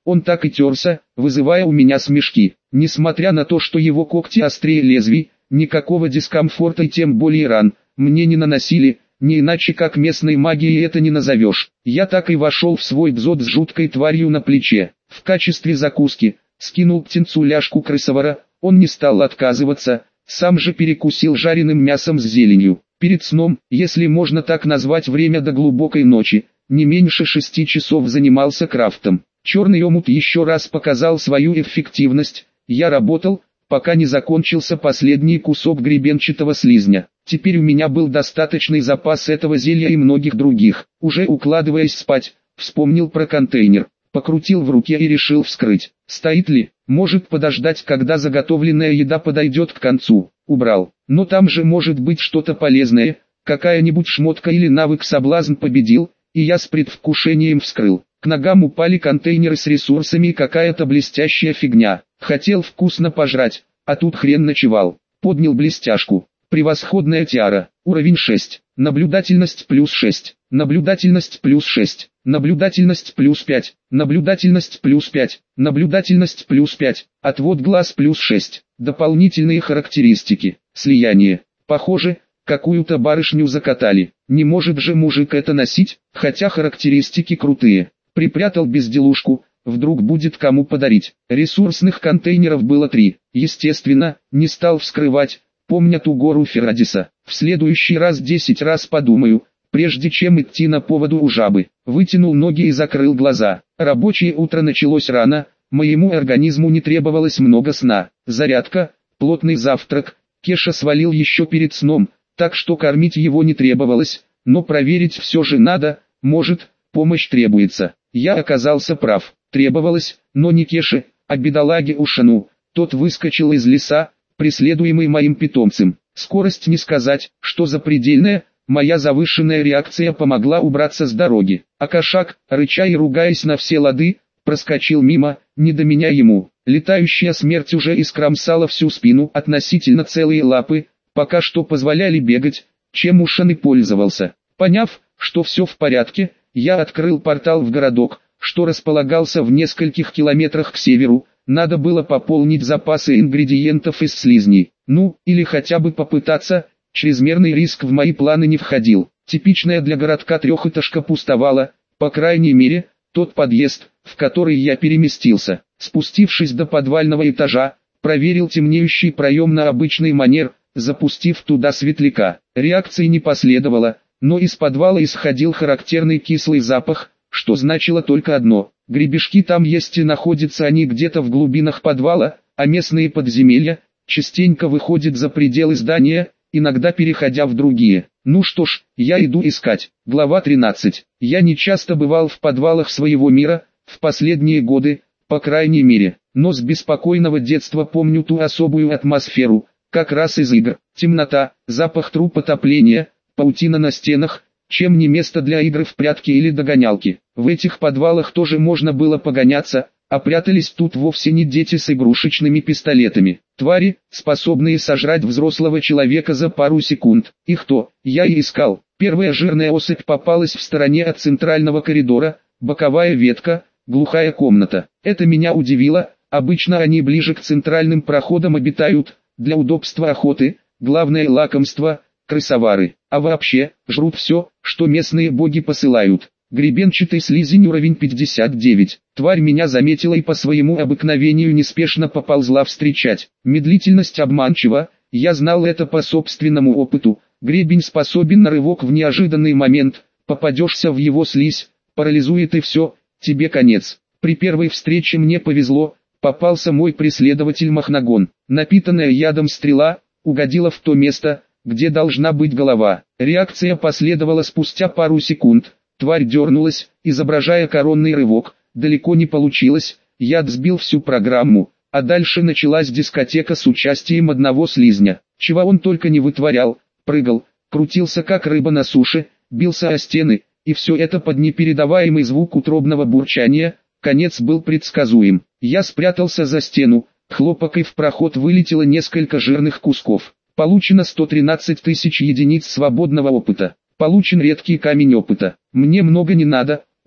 Он так и терся, вызывая у меня смешки. Несмотря на то, что его когти острее лезвий, никакого дискомфорта и тем более ран мне не наносили, не иначе как местной магией это не назовешь. Я так и вошел в свой дзот с жуткой тварью на плече. В качестве закуски скинул птенцу ляжку крысовара, он не стал отказываться, сам же перекусил жареным мясом с зеленью. Перед сном, если можно так назвать время до глубокой ночи, не меньше шести часов занимался крафтом. Черный омут еще раз показал свою эффективность. Я работал, пока не закончился последний кусок гребенчатого слизня. Теперь у меня был достаточный запас этого зелья и многих других. Уже укладываясь спать, вспомнил про контейнер, покрутил в руке и решил вскрыть. Стоит ли? Может подождать, когда заготовленная еда подойдет к концу. Убрал. Но там же может быть что-то полезное, какая-нибудь шмотка или навык. Соблазн победил, и я с предвкушением вскрыл. К ногам упали контейнеры с ресурсами и какая-то блестящая фигня. Хотел вкусно пожрать, а тут хрен ночевал. Поднял блестяшку. Превосходная тиара. Уровень шесть. Наблюдательность плюс шесть. Наблюдательность плюс шесть. Наблюдательность плюс пять. Наблюдательность плюс пять. Наблюдательность плюс пять. Отвод глаз плюс шесть. Дополнительные характеристики. Слияние. Похоже, какую-то барышню закатали. Не может же мужик это носить, хотя характеристики крутые. Припрятал безделушку, вдруг будет кому подарить. Ресурсных контейнеров было три. Естественно, не стал вскрывать, помня ту гору Феррадиса. В следующий раз десять раз подумаю, прежде чем идти на поводу у жабы. Вытянул ноги и закрыл глаза. Рабочее утро началось рано, моему организму не требовалось много сна. Зарядка, плотный завтрак, Кеша свалил еще перед сном, так что кормить его не требовалось, но проверить все же надо, может, помощь требуется. Я оказался прав, требовалось, но не Кеше, а бедолаге Ушану. Тот выскочил из леса, преследуемый моим питомцем. Скорость не сказать, что запредельная, моя завышенная реакция помогла убраться с дороги. А кошак, рыча и ругаясь на все лады, проскочил мимо, не до меня ему. Летающая смерть уже искромсала всю спину, относительно целые лапы, пока что позволяли бегать, чем Ушан и пользовался. Поняв, что все в порядке, я открыл портал в городок, что располагался в нескольких километрах к северу. Надо было пополнить запасы ингредиентов из слизней. Ну, или хотя бы попытаться, чрезмерный риск в мои планы не входил. Типичная для городка трехэтажка пустовала, по крайней мере, тот подъезд, в который я переместился. Спустившись до подвального этажа, проверил темнеющий проем на обычный манер, запустив туда светляка. Реакции не последовало, но из подвала исходил характерный кислый запах, что значило только одно: гребешки там есть и находятся они где-то в глубинах подвала, а местные подземелья частенько выходят за пределы здания, иногда переходя в другие. Ну что ж, я иду искать. Глава тринадцать. Я не часто бывал в подвалах своего мира, в последние годы, по крайней мере, но с беспокойного детства помню ту особую атмосферу, как раз из игр. Темнота, запах трупа, топления, паутина на стенах, чем не место для игры в прятки или догонялки. В этих подвалах тоже можно было погоняться, а прятались тут вовсе не дети с игрушечными пистолетами. Твари, способные сожрать взрослого человека за пару секунд. Их то, я и искал. Первая жирная особь попалась в стороне от центрального коридора, боковая ветка, глухая комната. Это меня удивило, обычно они ближе к центральным проходам обитают, для удобства охоты, главное лакомство – крысовары. А вообще, жрут все, что местные боги посылают. Гребенчатый слизень уровень пятьдесят девять. Тварь меня заметила и по своему обыкновению неспешно поползла встречать. Медлительность обманчива, я знал это по собственному опыту. Гребень способен на рывок в неожиданный момент, попадешься в его слизь, парализует и все, тебе конец. При первой встрече мне повезло, попался мой преследователь Махнагон. Напитанная ядом стрела угодила в то место, где должна быть голова. Реакция последовала спустя пару секунд. Тварь дернулась, изображая коронный рывок. Далеко не получилось, яд сбил всю программу, а дальше началась дискотека с участием одного слизня. Чего он только не вытворял, прыгал, крутился как рыба на суше, бился о стены, и все это под непередаваемый звук утробного бурчания. Конец был предсказуем. Я спрятался за стену, хлопок, и в проход вылетело несколько жирных кусков. Получено сто тринадцать тысяч единиц свободного опыта. Получен редкий камень опыта. Мне много не надо,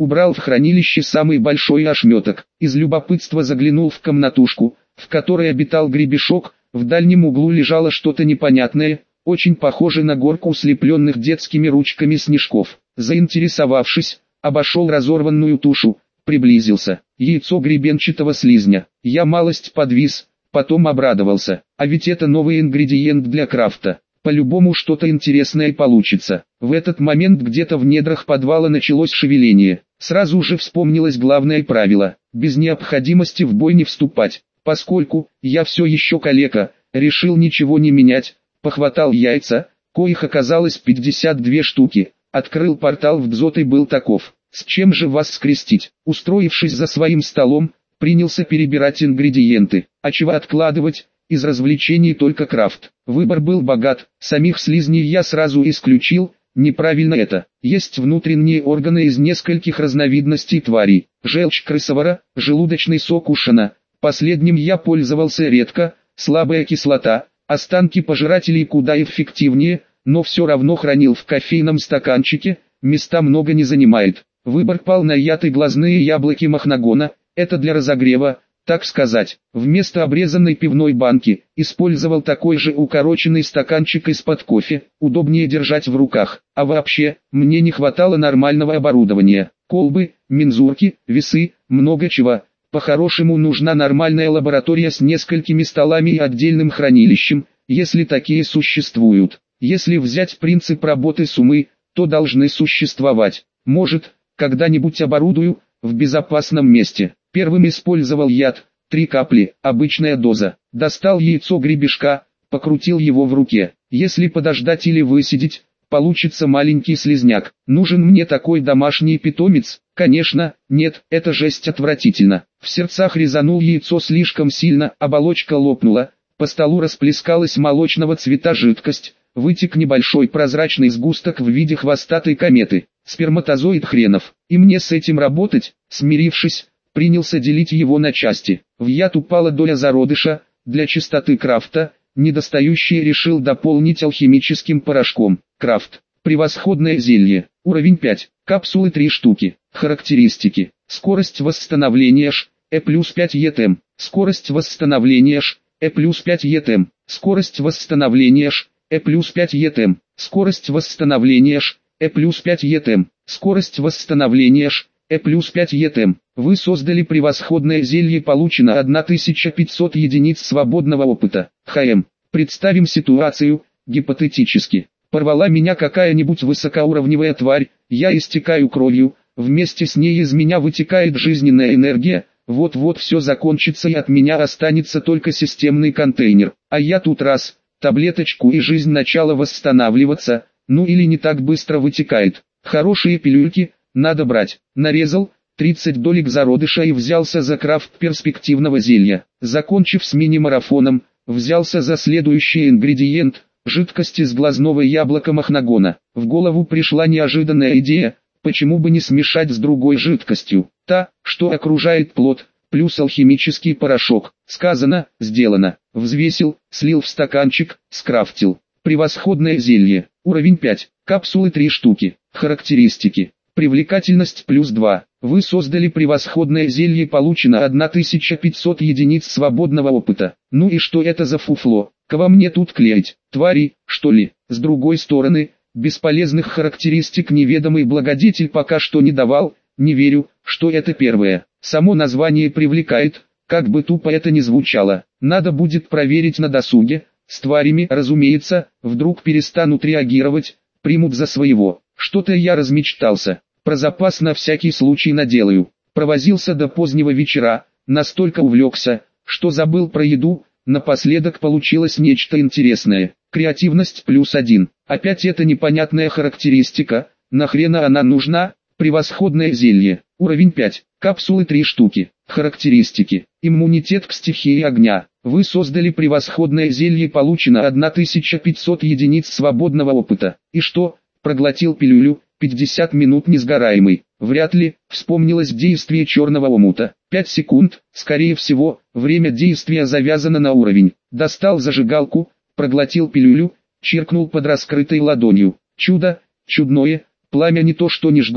убрал в хранилище самый большой ошметок. Из любопытства заглянул в комнатушку, в которой обитал гребешок. В дальнем углу лежало что-то непонятное, очень похоже на горку слепленных детскими ручками снежков. Заинтересовавшись, обошел разорванную тушу, приблизился. Яйцо гребенчатого слизня. Я малость подвис, потом обрадовался. А ведь это новый ингредиент для крафта. По-любому что-то интересное получится. В этот момент где-то в недрах подвала началось шевеление. Сразу же вспомнилось главное правило: без необходимости в бой не вступать. Поскольку я все еще калека, решил ничего не менять, похватал яйца, коих оказалось пятьдесят две штуки, открыл портал в Дзот и был таков. С чем же вас скрестить? Устроившись за своим столом, принялся перебирать ингредиенты. А чего откладывать? Из развлечений только крафт. Выбор был богат, самих слизней я сразу исключил. Неправильно это. Есть внутренние органы из нескольких разновидностей тварей. Желчь крысовора, желудочный сок ушана. Последним я пользовался редко, слабая кислота. Останки пожирателей куда эффективнее, но все равно хранил в кофейном стаканчике, места много не занимает. Выбор пал на яд и глазные яблоки махнагона, это для разогрева, так сказать. Вместо обрезанной пивной банки, использовал такой же укороченный стаканчик из-под кофе, удобнее держать в руках. А вообще, мне не хватало нормального оборудования. Колбы, мензурки, весы, много чего. По-хорошему нужна нормальная лаборатория с несколькими столами и отдельным хранилищем, если такие существуют. Если взять принцип работы с умы, то должны существовать. Может, когда-нибудь оборудую, в безопасном месте. Первым использовал яд, три капли, обычная доза. Достал яйцо гребешка, покрутил его в руке. Если подождать или высидеть, получится маленький слизняк. Нужен мне такой домашний питомец? Конечно, нет, это жесть отвратительно. В сердцах резанул яйцо слишком сильно, оболочка лопнула, по столу расплескалась молочного цвета жидкость, вытек небольшой прозрачный сгусток в виде хвостатой кометы. Сперматозоид хренов. И мне с этим работать? Смирившись, принялся делить его на части. В яд упала доля зародыша, для чистоты крафта, недостающее решил дополнить алхимическим порошком. Крафт. Превосходное зелье. Уровень пять. Капсулы три штуки. Характеристики. Скорость восстановления Ш, Э плюс пять ЕТМ. Скорость восстановления Ш, Э плюс пять ЕТМ. Скорость восстановления Ш, Э плюс пять ЕТМ. Скорость восстановления Ш, Э плюс пять ЕТМ. Скорость восстановления Ш, Э плюс пять ЕТМ. Вы создали превосходное зелье, получено тысяча пятьсот единиц свободного опыта. ХМ. Представим ситуацию, гипотетически. Порвала меня какая-нибудь высокоуровневая тварь, я истекаю кровью, вместе с ней из меня вытекает жизненная энергия, вот-вот все закончится и от меня останется только системный контейнер. А я тут раз, таблеточку и жизнь начала восстанавливаться, ну или не так быстро вытекает. Хорошие пилюльки, надо брать. Нарезал тридцать долек зародыша и взялся за крафт перспективного зелья. Закончив с мини-марафоном, взялся за следующий ингредиент – жидкость из глазного яблока махнагона. В голову пришла неожиданная идея, почему бы не смешать с другой жидкостью, та, что окружает плод, плюс алхимический порошок. Сказано, сделано. Взвесил, слил в стаканчик, скрафтил. Превосходное зелье. Уровень пять. Капсулы три штуки. Характеристики. Привлекательность плюс два. Вы создали превосходное зелье, получено тысяча пятьсот единиц свободного опыта. Ну и что это за фуфло? Кого мне тут клеить? Твари, что ли? С другой стороны, бесполезных характеристик неведомый благодетель пока что не давал, не верю, что это первое. Само название привлекает, как бы тупо это ни звучало. Надо будет проверить на досуге. С тварями, разумеется, вдруг перестанут реагировать, примут за своего. Что-то я размечтался. Про запас на всякий случай наделаю. Провозился до позднего вечера, настолько увлекся, что забыл про еду. Напоследок получилось нечто интересное. Креативность плюс один. Опять эта непонятная характеристика. Нахрена она нужна? Превосходное зелье. Уровень пять. Капсулы три штуки. Характеристики. Иммунитет к стихии огня. Вы создали превосходное зелье, получено тысяча пятьсот единиц свободного опыта. И что? Проглотил пилюлю, пятьдесят минут несгораемый. Вряд ли, вспомнилось действие черного омута. пять секунд, скорее всего, время действия завязано на уровень. Достал зажигалку, проглотил пилюлю, чиркнул под раскрытой ладонью. Чудо, чудное, пламя не то что не жгло,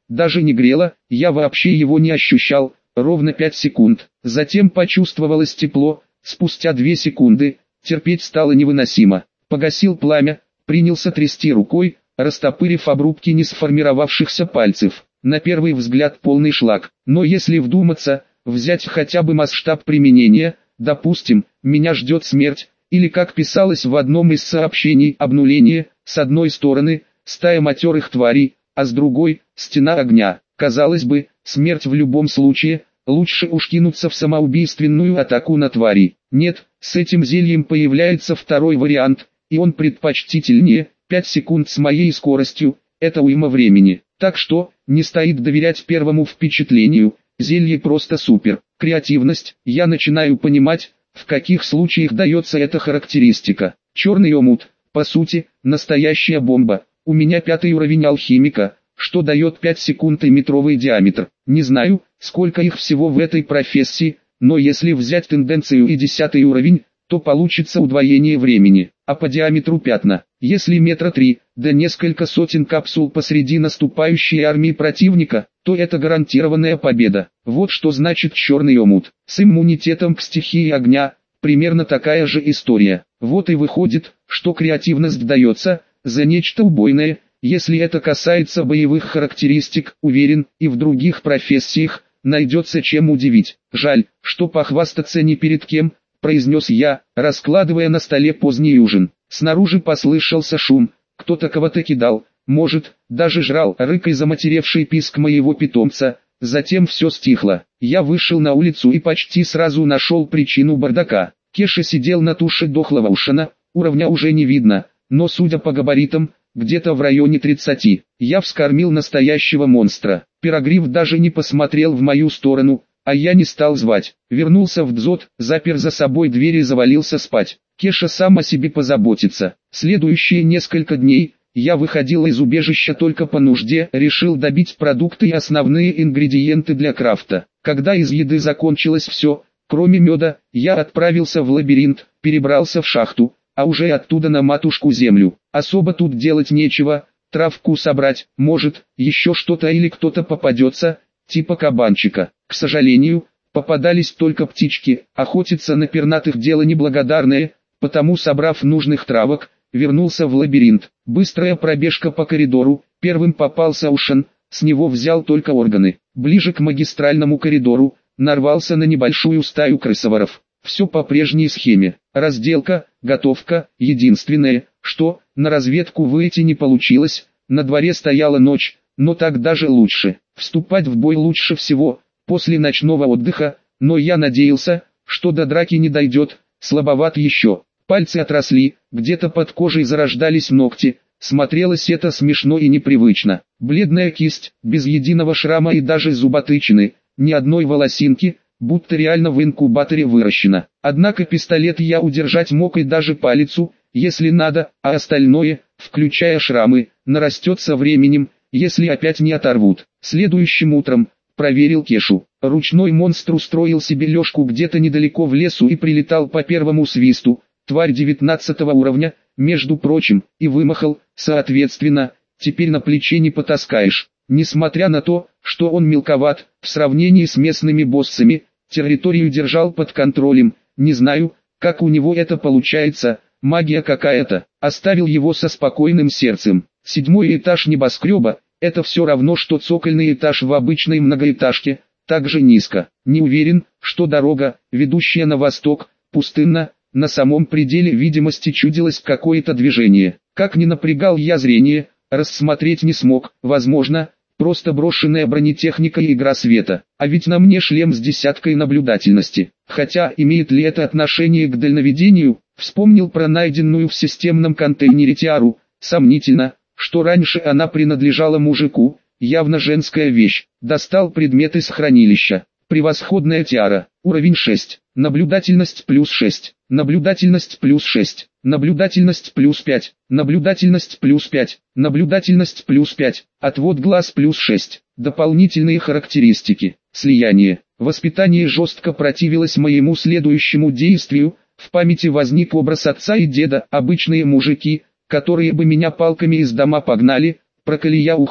даже не грело, я вообще его не ощущал, ровно пять секунд. Затем почувствовалось тепло, спустя две секунды, терпеть стало невыносимо. Погасил пламя, принялся трясти рукой, растопырив обрубки не сформировавшихся пальцев. На первый взгляд полный шлак, но если вдуматься, взять хотя бы масштаб применения, допустим, меня ждет смерть, или как писалось в одном из сообщений, обнуление, с одной стороны, стая матерых тварей, а с другой, стена огня. Казалось бы, смерть в любом случае, лучше уж кинуться в самоубийственную атаку на твари. Нет, с этим зельем появляется второй вариант, и он предпочтительнее. пять секунд с моей скоростью, это уйма времени. Так что, не стоит доверять первому впечатлению, зелье просто супер. Креативность, я начинаю понимать, в каких случаях дается эта характеристика. Черный омут, по сути, настоящая бомба. У меня пятый уровень алхимика, что дает пять секунд и метровый диаметр. Не знаю, сколько их всего в этой профессии, но если взять тенденцию и десятый уровень, то получится удвоение времени, а по диаметру пятна. Если метра три, да несколько сотен капсул посреди наступающей армии противника, то это гарантированная победа. Вот что значит черный омут. С иммунитетом к стихии огня, примерно такая же история. Вот и выходит, что креативность дается за нечто убойное. Если это касается боевых характеристик, уверен, и в других профессиях найдется чем удивить. Жаль, что похвастаться не перед кем, произнес я, раскладывая на столе поздний ужин. Снаружи послышался шум, кто-то кого-то кидал, может, даже жрал, рык и заматеревший писк моего питомца. Затем все стихло. Я вышел на улицу и почти сразу нашел причину бардака. Кеша сидел на туше дохлого ушана, уровня уже не видно, но судя по габаритам, где-то в районе тридцати. Я вскормил настоящего монстра. Пирогриф даже не посмотрел в мою сторону, а я не стал звать. Вернулся в дзот, запер за собой дверь и завалился спать. Кеша сам о себе позаботится. Следующие несколько дней я выходил из убежища только по нужде, решил добить продукты и основные ингредиенты для крафта. Когда из еды закончилось все, кроме меда, я отправился в лабиринт, перебрался в шахту, а уже оттуда на матушку землю. Особо тут делать нечего, травку собрать, может, еще что-то или кто-то попадется, типа кабанчика. К сожалению, попадались только птички, охотиться на пернатых дело неблагодарное, потому, собрав нужных травок, вернулся в лабиринт. Быстрая пробежка по коридору, первым попался Ушан, с него взял только органы. Ближе к магистральному коридору, нарвался на небольшую стаю крысоворов. Все по прежней схеме. Разделка, готовка, единственное, что, на разведку выйти не получилось, на дворе стояла ночь, но так даже лучше. Вступать в бой лучше всего, после ночного отдыха, но я надеялся, что до драки не дойдет, слабоват еще. Пальцы отросли, где-то под кожей зарождались ногти, смотрелось это смешно и непривычно. Бледная кисть, без единого шрама и даже зуботычины, ни одной волосинки, будто реально в инкубаторе выращена. Однако пистолет я удержать мог и даже по лицу, если надо, а остальное, включая шрамы, нарастет со временем, если опять не оторвут. Следующим утром проверил Кешу. Ручной монстр устроил себе лёжку где-то недалеко в лесу и прилетал по первому свисту. Тварь девятнадцатого уровня, между прочим, и вымахал, соответственно, теперь на плече не потаскаешь. Несмотря на то, что он мелковат, в сравнении с местными боссами, территорию держал под контролем. Не знаю, как у него это получается, магия какая-то. Оставил его со спокойным сердцем. Седьмой этаж небоскреба, это все равно, что цокольный этаж в обычной многоэтажке, так же низко. Не уверен, что дорога, ведущая на восток, пустынна. На самом пределе видимости чудилось какое-то движение. Как ни напрягал я зрение, рассмотреть не смог. Возможно, просто брошенная бронетехника и игра света. А ведь на мне шлем с десяткой наблюдательности. Хотя, имеет ли это отношение к дальновидению, вспомнил про найденную в системном контейнере тиару. Сомнительно, что раньше она принадлежала мужику, явно женская вещь. Достал предмет из хранилища. Превосходная тиара, уровень шесть, наблюдательность плюс шесть, наблюдательность плюс шесть, наблюдательность плюс пять, наблюдательность плюс пять, наблюдательность плюс пять, отвод глаз плюс шесть. Дополнительные характеристики. Слияние. Воспитание жестко противилось моему следующему действию. В памяти возник образ отца и деда, обычные мужики, которые бы меня палками из дома погнали, проколи я ухо,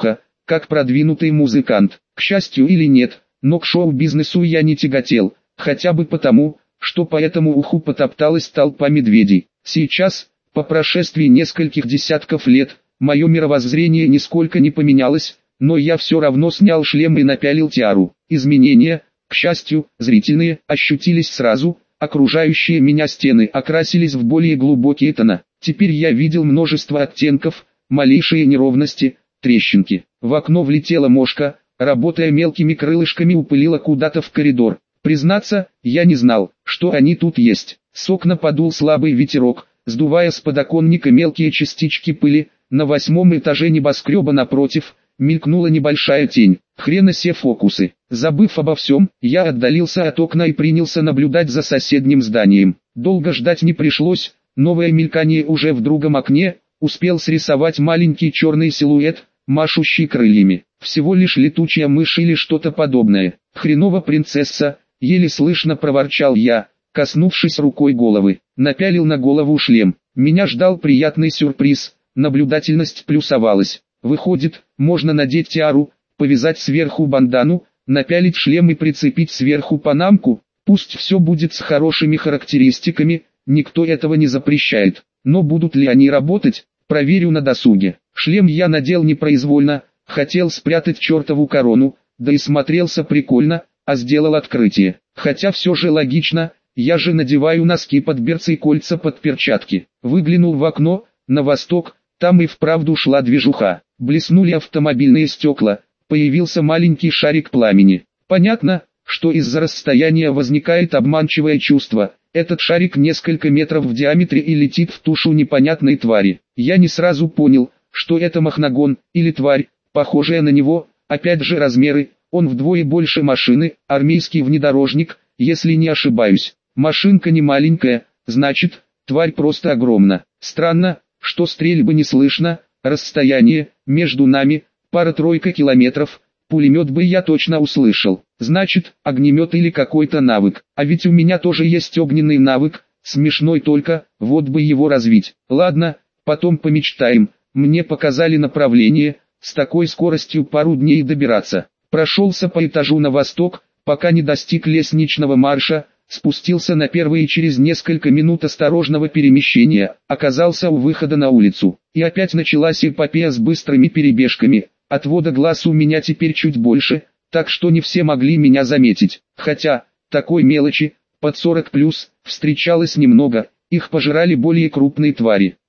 как продвинутый музыкант. К счастью или нет, но к шоу-бизнесу я не тяготел, хотя бы потому, что по этому уху потопталась толпа медведей. Сейчас, по прошествии нескольких десятков лет, мое мировоззрение нисколько не поменялось, но я все равно снял шлем и напялил тиару. Изменения, к счастью, зрительные, ощутились сразу, окружающие меня стены окрасились в более глубокие тона. Теперь я видел множество оттенков, малейшие неровности, трещинки. В окно влетела мошка, работая мелкими крылышками упылила куда-то в коридор. Признаться, я не знал, что они тут есть. С окна подул слабый ветерок, сдувая с подоконника мелкие частички пыли. На восьмом этаже небоскреба напротив, мелькнула небольшая тень. Хрена се фокусы. Забыв обо всем, я отдалился от окна и принялся наблюдать за соседним зданием. Долго ждать не пришлось, новое мелькание уже в другом окне, успел срисовать маленький черный силуэт, машущий крыльями. Всего лишь летучая мышь или что-то подобное. Хреново принцесса, еле слышно проворчал я, коснувшись рукой головы. Напялил на голову шлем. Меня ждал приятный сюрприз, наблюдательность плюсовалась. Выходит, можно надеть тиару, повязать сверху бандану, напялить шлем и прицепить сверху панамку. Пусть все будет с хорошими характеристиками, никто этого не запрещает. Но будут ли они работать, проверю на досуге. Шлем я надел непроизвольно, хотел спрятать чертову корону, да и смотрелся прикольно, а сделал открытие. Хотя все же логично, я же надеваю носки под берцы и кольца под перчатки. Выглянул в окно, на восток, там и вправду шла движуха. Блеснули автомобильные стекла, появился маленький шарик пламени. Понятно, что из-за расстояния возникает обманчивое чувство. Этот шарик несколько метров в диаметре и летит в тушу непонятной твари. Я не сразу понял, что это махнагон, или тварь, похожая на него, опять же размеры, он вдвое больше машины, армейский внедорожник, если не ошибаюсь. Машинка не маленькая, значит, тварь просто огромна. Странно, что стрельбы не слышно, расстояние, между нами, пара-тройка километров, пулемет бы я точно услышал. Значит, огнемет или какой-то навык. А ведь у меня тоже есть огненный навык, смешной только, вот бы его развить. Ладно, потом помечтаем, мне показали направление, с такой скоростью пару дней добираться. Прошелся по этажу на восток, пока не достиг лестничного марша, спустился на первый и через несколько минут осторожного перемещения, оказался у выхода на улицу. И опять началась эпопея с быстрыми перебежками. Отвода глаз у меня теперь чуть больше, так что не все могли меня заметить. Хотя, такой мелочи, под сорок плюс, встречалось немного, их пожирали более крупные твари.